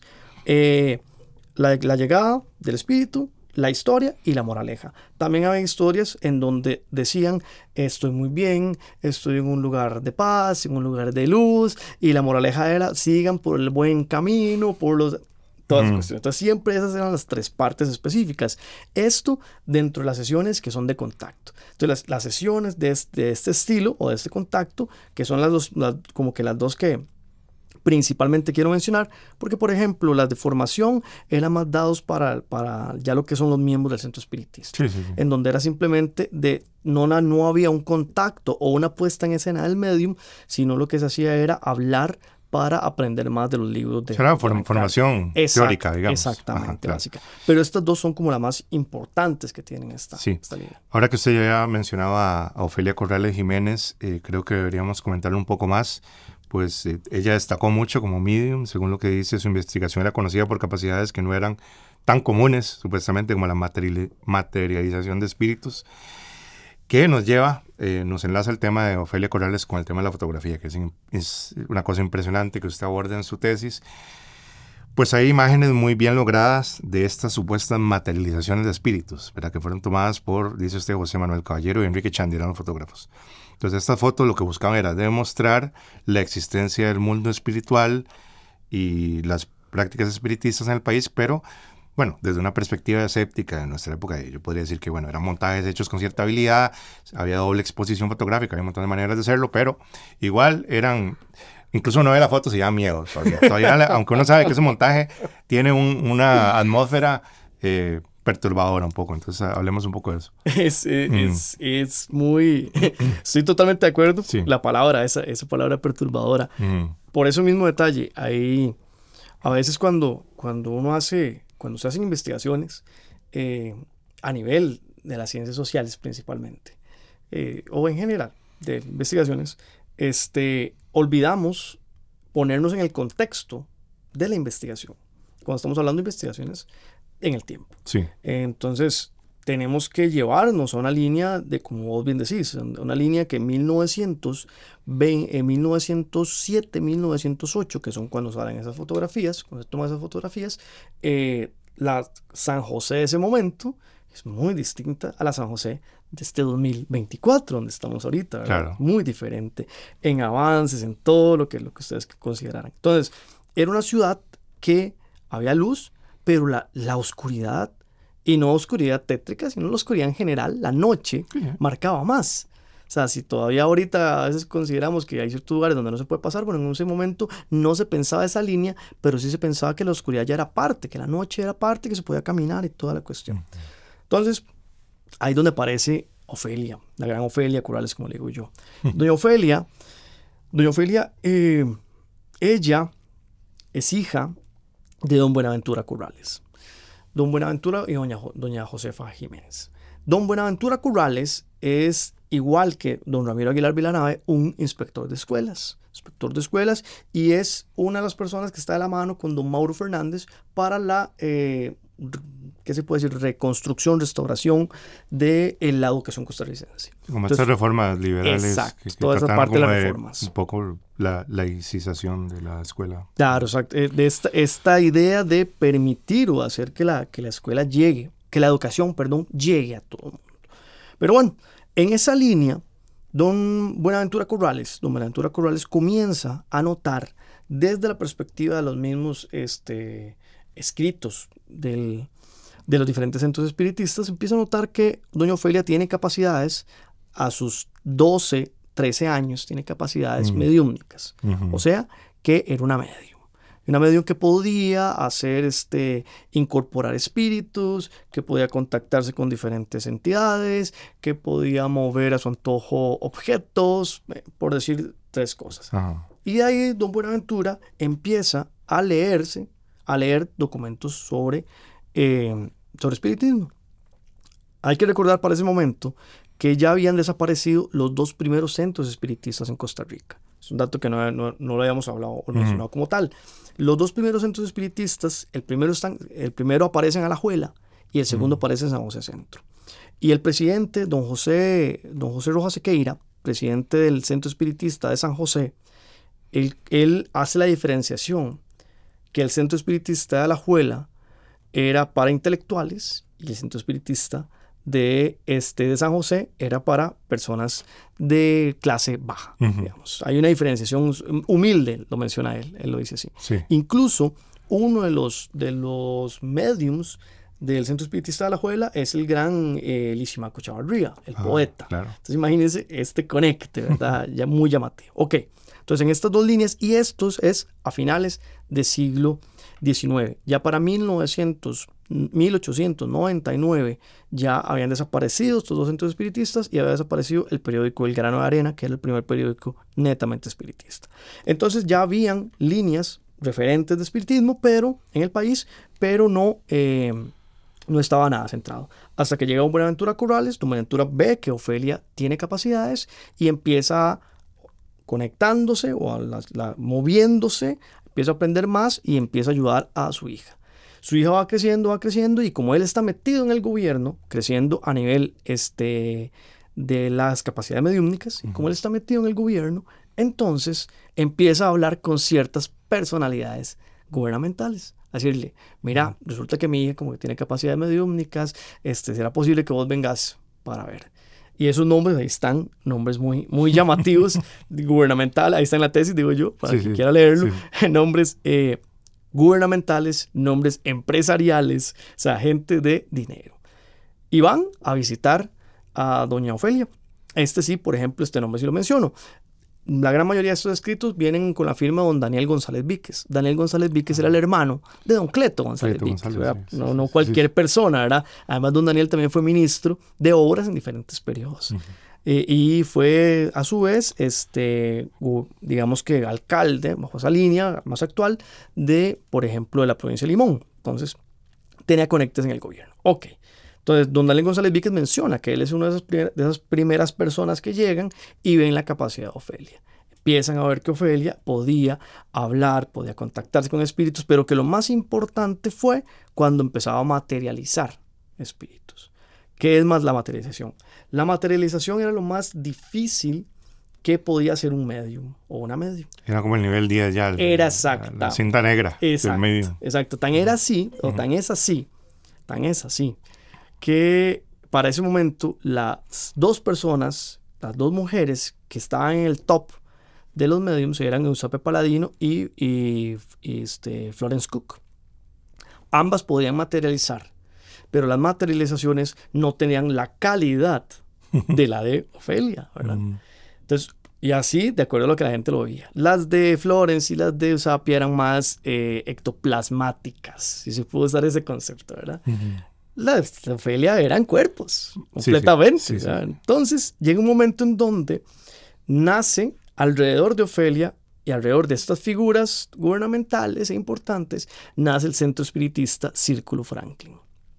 La llegada del espíritu, la historia y la moraleja. También había historias en donde decían, estoy muy bien, estoy en un lugar de paz, en un lugar de luz, y la moraleja era, sigan por el buen camino, por los... Todas las cuestiones. Entonces siempre esas eran las 3 partes específicas. Esto dentro de las sesiones que son de contacto. Entonces las sesiones de este estilo o de este contacto, que son las dos que principalmente quiero mencionar, porque por ejemplo las de formación eran más dados para ya lo que son los miembros del centro espiritista, sí. En donde era simplemente no había un contacto o una puesta en escena del medium, sino lo que se hacía era hablar para aprender más de los libros de... Será formación teórica, digamos. Exactamente, básica. Pero estas dos son como las más importantes que tienen esta línea. Ahora que usted ya mencionaba a Ofelia Corrales Jiménez, creo que deberíamos comentarle un poco más. Pues ella destacó mucho como medium. Según lo que dice, su investigación era conocida por capacidades que no eran tan comunes, supuestamente, como la materialización de espíritus, que nos enlaza el tema de Ofelia Corrales con el tema de la fotografía, que es una cosa impresionante que usted aborda en su tesis. Pues hay imágenes muy bien logradas de estas supuestas materializaciones de espíritus, ¿verdad? Que fueron tomadas por, dice usted, José Manuel Caballero y Enrique Chandy, eran los fotógrafos. Entonces estas fotos lo que buscaban era demostrar la existencia del mundo espiritual y las prácticas espiritistas en el país, pero bueno, desde una perspectiva escéptica de nuestra época, yo podría decir que bueno, eran montajes hechos con cierta habilidad, había doble exposición fotográfica, había un montón de maneras de hacerlo, pero igual eran... Incluso uno ve la foto y da miedo. Todavía, aunque uno sabe que ese montaje tiene una atmósfera perturbadora un poco. Entonces, hablemos un poco de eso. Es muy... Estoy totalmente de acuerdo. Sí. La palabra, esa palabra perturbadora. Por eso mismo detalle, ahí a veces cuando se hacen investigaciones a nivel de las ciencias sociales principalmente, o en general de investigaciones, olvidamos ponernos en el contexto de la investigación. Cuando estamos hablando de investigaciones en el tiempo. Sí. Entonces, tenemos que llevarnos a una línea de, como vos bien decís, una línea que en 1907, 1908, que son cuando salen esas fotografías, cuando se toman esas fotografías, la San José de ese momento es muy distinta a la San José de este 2024, donde estamos ahorita, ¿verdad? Claro. Muy diferente en avances, en todo lo que ustedes consideraran. Entonces, era una ciudad que había luz, pero la oscuridad, y no oscuridad tétrica, sino la oscuridad en general, la noche, marcaba más. O sea, si todavía ahorita a veces consideramos que hay ciertos lugares donde no se puede pasar, bueno, en ese momento no se pensaba esa línea, pero sí se pensaba que la oscuridad ya era parte, que la noche era parte, que se podía caminar y toda la cuestión. Entonces, ahí es donde aparece Ofelia, la gran Ofelia Corrales, como le digo yo. Doña Ofelia, ella es hija de don Buenaventura Corrales. Don Buenaventura y doña Josefa Jiménez. Don Buenaventura Corrales es, igual que don Ramiro Aguilar Vilanave, un inspector de escuelas, y es una de las personas que está de la mano con don Mauro Fernández para la ¿qué se puede decir? Reconstrucción, restauración de la educación costarricense. Como estas reformas liberales. Exacto, toda esa parte de las reformas. Un poco la laicización de la escuela. Claro, exacto. De esta idea de permitir o hacer que la escuela llegue, que la educación, llegue a todo el mundo. Pero bueno, en esa línea, don Buenaventura Corrales comienza a notar desde la perspectiva de los mismos escritos de los diferentes centros espiritistas, empieza a notar que doña Ofelia tiene capacidades a sus 12, 13 años, tiene capacidades mediúmnicas. O sea, que era una medium que podía hacer, incorporar espíritus, que podía contactarse con diferentes entidades, que podía mover a su antojo objetos, por decir 3 cosas. Ajá. Y de ahí don Buenaventura empieza a leer documentos sobre espiritismo. Hay que recordar para ese momento que ya habían desaparecido los 2 primeros centros espiritistas en Costa Rica. Es un dato que no lo habíamos hablado o mencionado como tal. Los 2 primeros centros espiritistas, el primero aparece en Alajuela y el segundo aparece en San José Centro. Y el presidente, don José Rojas Sequeira, presidente del Centro Espiritista de San José, él hace la diferenciación que el Centro Espiritista de Alajuela era para intelectuales y el Centro Espiritista de San José era para personas de clase baja, digamos. Hay una diferenciación humilde, lo menciona él lo dice así. Sí. Incluso uno de los mediums del Centro Espiritista de Alajuela es el gran Lisímaco Chavarría, el poeta. Claro. Entonces imagínense este conecte, ¿verdad? Ya muy llamativo. Ok, entonces en estas 2 líneas, y esto es a finales del siglo XIX. Ya para 1900 1899 ya habían desaparecido estos dos centros espiritistas y había desaparecido el periódico El Grano de Arena, que era el primer periódico netamente espiritista. Entonces ya habían líneas referentes de espiritismo pero en el país, pero no estaba nada centrado. Hasta que llega un Buenaventura Corrales, don Buenaventura ve que Ofelia tiene capacidades y empieza conectándose o moviéndose, empieza a aprender más y empieza a ayudar a su hija. Su hija va creciendo y como él está metido en el gobierno, creciendo a nivel de las capacidades mediúmnicas, y como él está metido en el gobierno, entonces empieza a hablar con ciertas personalidades gubernamentales. A decirle, mira, resulta que mi hija como que tiene capacidades mediúmnicas, ¿será posible que vos vengas para ver? Y esos nombres ahí están, nombres muy, muy llamativos, gubernamental, ahí está en la tesis, digo yo, para quien quiera leerlo, nombres gubernamentales, nombres empresariales, o sea, gente de dinero. Y van a visitar a doña Ofelia. Sí, por ejemplo, este nombre sí lo menciono. La gran mayoría de estos escritos vienen con la firma de don Daniel González Víquez. Daniel González Víquez era el hermano de don Cleto González Víquez. No cualquier persona, ¿verdad? Además, don Daniel también fue ministro de obras en diferentes periodos. Y fue a su vez, digamos que alcalde, bajo esa línea más actual, de, por ejemplo, de la provincia de Limón. Entonces, tenía conectes en el gobierno. Ok. Entonces, don Daniel González Víquez menciona que él es una de esas primeras personas que llegan y ven la capacidad de Ofelia. Empiezan a ver que Ofelia podía hablar, podía contactarse con espíritus, pero que lo más importante fue cuando empezaba a materializar espíritus. ¿Qué es más la materialización? La materialización era lo más difícil que podía hacer un medium o una medium. Era como el nivel 10 ya. Era exacto. La cinta negra del medium. Exacto. Tan era así, o tan es así, que para ese momento las dos mujeres que estaban en el top de los mediums eran Eusape Paladino y Florence Cook. Ambas podían materializar, pero las materializaciones no tenían la calidad de la de Ofelia, ¿verdad? Entonces, y así, de acuerdo a lo que la gente lo veía. Las de Florence y las de Eusape eran más ectoplasmáticas, si se pudo usar ese concepto, ¿verdad? Las de Ofelia eran cuerpos, completamente. Sí. Entonces, llega un momento en donde nace alrededor de Ofelia y alrededor de estas figuras gubernamentales e importantes, nace el centro espiritista Círculo Franklin.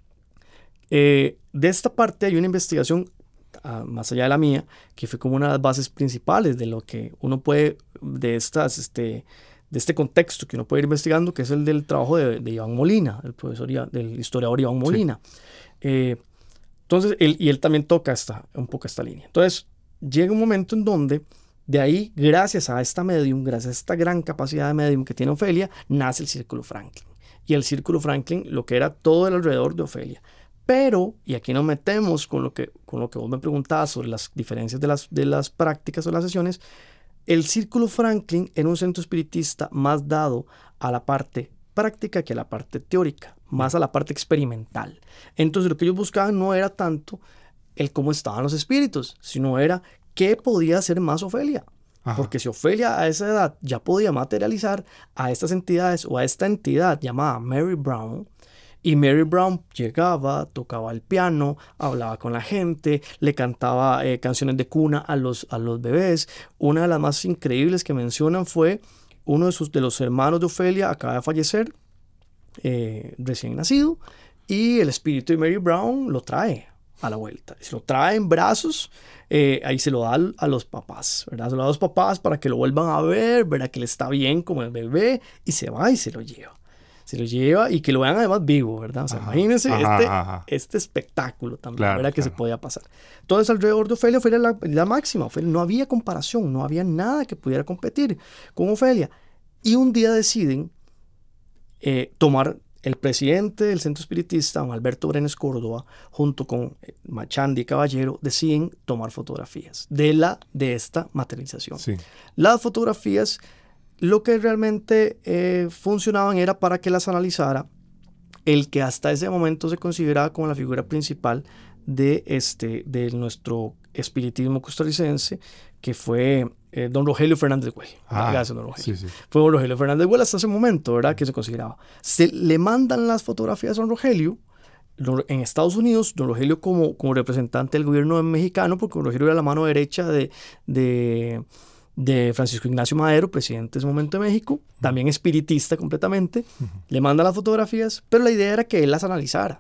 De esta parte hay una investigación, más allá de la mía, que fue como una de las bases principales de lo que uno puede, de este contexto que uno puede ir investigando, que es el del trabajo de Iván Molina, del historiador Iván Molina. Entonces, él también toca un poco esta línea. Entonces, llega un momento en donde, de ahí, gracias a esta medium, gracias a esta gran capacidad de medium que tiene Ofelia, nace el Círculo Franklin. Y el Círculo Franklin, lo que era todo el alrededor de Ofelia. Pero, y aquí nos metemos con lo que vos me preguntabas sobre las diferencias de las prácticas o las sesiones, el Círculo Franklin era un centro espiritista más dado a la parte práctica que a la parte teórica, más a la parte experimental. Entonces lo que ellos buscaban no era tanto el cómo estaban los espíritus, sino era qué podía hacer más Ofelia. Ajá. Porque si Ofelia a esa edad ya podía materializar a estas entidades o a esta entidad llamada Mary Brown, y Mary Brown llegaba, tocaba el piano, hablaba con la gente, le cantaba canciones de cuna a los bebés. Una de las más increíbles que mencionan fue uno de los hermanos de Ofelia, acaba de fallecer, recién nacido, y el espíritu de Mary Brown lo trae a la vuelta. Se lo trae en brazos, ahí se lo da a los papás, ¿verdad? Se lo da a los papás para que lo vuelvan a ver, ¿verdad? Que le está bien como el bebé, y se va y se lo lleva. Se lo lleva y que lo vean además vivo, ¿verdad? O sea, imagínense este espectáculo también, claro, ¿verdad? Que se podía pasar. Entonces, alrededor de Ofelia era la máxima. Ofelia, no había comparación, no había nada que pudiera competir con Ofelia. Y un día deciden tomar el presidente del centro espiritista, don Alberto Brenes Córdoba, junto con Machandi Caballero, deciden tomar fotografías de esta materialización. Sí. Las fotografías, lo que realmente funcionaban era para que las analizara el que hasta ese momento se consideraba como la figura principal de nuestro espiritismo costarricense, que fue don Rogelio Fernández Güell. Gracias, don Rogelio. Sí. Fue don Rogelio Fernández Güell hasta ese momento, ¿verdad? Que se consideraba. Se le mandan las fotografías a don Rogelio en Estados Unidos, don Rogelio como representante del gobierno mexicano, porque don Rogelio era la mano derecha de Francisco Ignacio Madero, presidente de ese momento de México, también espiritista completamente. Le manda las fotografías, pero la idea era que él las analizara.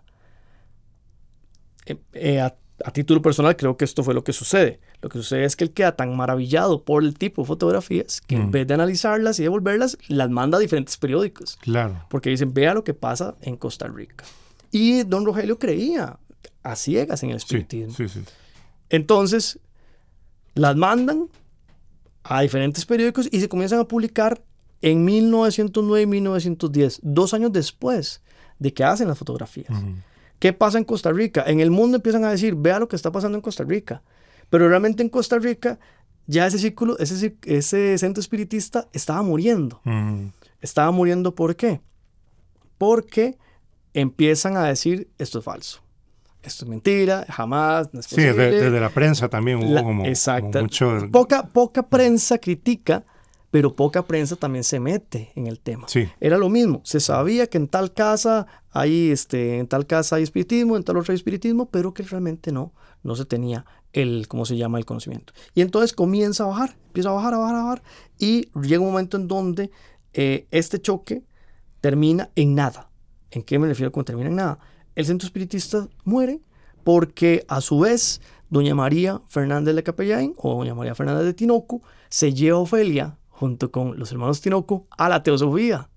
A título personal creo que esto fue lo que sucede. Lo que sucede es que él queda tan maravillado por el tipo de fotografías que en vez de analizarlas y devolverlas, las manda a diferentes periódicos. Claro. Porque dicen, vea lo que pasa en Costa Rica. Y don Rogelio creía a ciegas en el espiritismo. Sí. Entonces, las mandan a diferentes periódicos y se comienzan a publicar en 1909 y 1910, 2 años después de que hacen las fotografías. ¿Qué pasa en Costa Rica? En el mundo empiezan a decir, vea lo que está pasando en Costa Rica. Pero realmente en Costa Rica ya ese círculo, ese centro espiritista estaba muriendo. Estaba muriendo, ¿por qué? Porque empiezan a decir, esto es falso. Esto es mentira, jamás, no es posible. Sí, desde la prensa también hubo como mucho... Poca prensa critica, pero poca prensa también se mete en el tema. Sí. Era lo mismo, se sabía que en tal casa hay espiritismo, en tal otra hay espiritismo, pero que realmente no se tenía el conocimiento. Y entonces comienza a bajar, empieza a bajar, y llega un momento en donde este choque termina en nada. ¿En qué me refiero con termina en nada? El centro espiritista muere porque a su vez doña María Fernández de Capellán o doña María Fernández de Tinoco se lleva a Ofelia junto con los hermanos Tinoco a la teosofía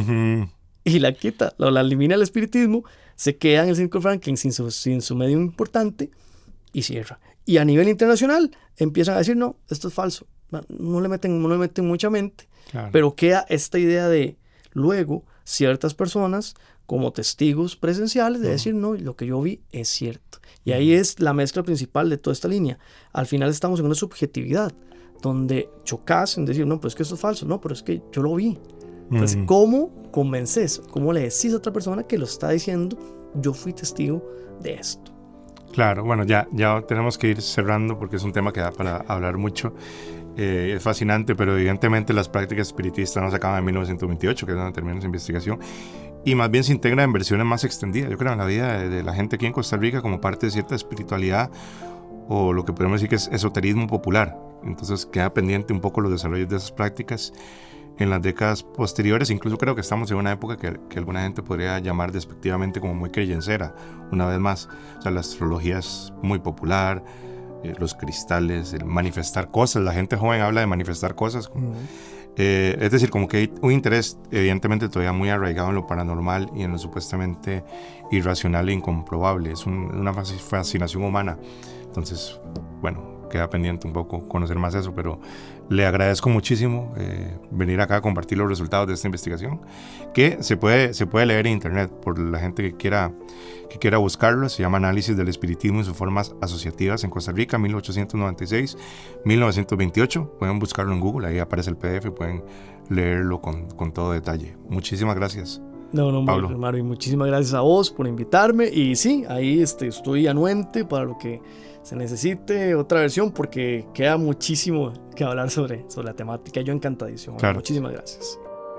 y la quita, la elimina el espiritismo, se queda en el Círculo Franklin sin su medio importante y cierra. Y a nivel internacional empiezan a decir, no, esto es falso, no le meten mucha mente, claro. Pero queda esta idea de luego ciertas personas como testigos presenciales de decir, no, lo que yo vi es cierto. Y ahí es la mezcla principal de toda esta línea. Al final estamos en una subjetividad, donde chocas en decir, no, pero es que esto es falso, no, pero es que yo lo vi. Entonces, ¿cómo convences? ¿Cómo le decís a otra persona que lo está diciendo, yo fui testigo de esto? Claro, bueno, ya tenemos que ir cerrando porque es un tema que da para hablar mucho. Es fascinante, pero evidentemente las prácticas espiritistas no se acaban en 1928, que es donde termina esa investigación. Y más bien se integra en versiones más extendidas, yo creo, en la vida de la gente aquí en Costa Rica como parte de cierta espiritualidad o lo que podemos decir que es esoterismo popular. Entonces queda pendiente un poco los desarrollos de esas prácticas en las décadas posteriores. Incluso creo que estamos en una época que alguna gente podría llamar despectivamente como muy creyencera, una vez más. O sea, la astrología es muy popular, los cristales, el manifestar cosas. La gente joven habla de manifestar cosas. Es decir, como que hay un interés evidentemente todavía muy arraigado en lo paranormal y en lo supuestamente irracional e incomprobable. Es una fascinación humana. Entonces, bueno, queda pendiente un poco conocer más eso, pero le agradezco muchísimo venir acá a compartir los resultados de esta investigación, que se puede leer en internet por la gente que quiera buscarlo. Se llama Análisis del Espiritismo y sus formas asociativas en Costa Rica, 1896-1928. Pueden buscarlo en Google, ahí aparece el PDF y pueden leerlo con todo detalle. Muchísimas gracias. No, Pablo. Marvin, muchísimas gracias a vos por invitarme. Y sí, ahí estoy anuente para lo que se necesite otra versión, porque queda muchísimo que hablar sobre la temática. Yo encantadísimo. Claro. Muchísimas gracias.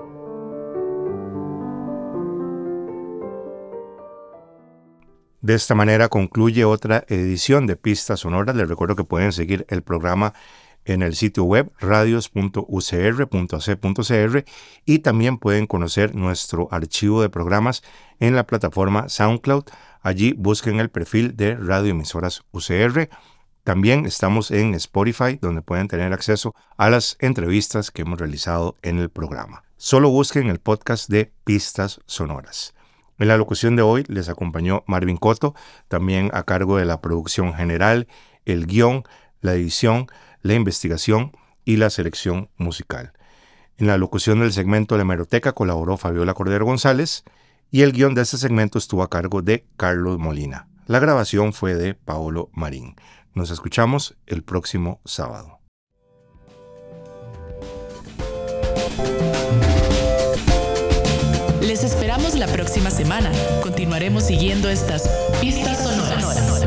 De esta manera concluye otra edición de Pistas Sonoras. Les recuerdo que pueden seguir el programa en el sitio web radios.ucr.ac.cr y también pueden conocer nuestro archivo de programas en la plataforma SoundCloud. Allí busquen el perfil de Radioemisoras UCR. También estamos en Spotify, donde pueden tener acceso a las entrevistas que hemos realizado en el programa. Solo busquen el podcast de Pistas Sonoras. En la locución de hoy les acompañó Marvin Cotto, también a cargo de la producción general, el guión, la edición, la investigación y la selección musical. En la locución del segmento de la Hemeroteca colaboró Fabiola Cordero González y el guión de este segmento estuvo a cargo de Carlos Molina. La grabación fue de Paolo Marín. Nos escuchamos el próximo sábado. Les esperamos la próxima semana. Continuaremos siguiendo estas pistas sonoras.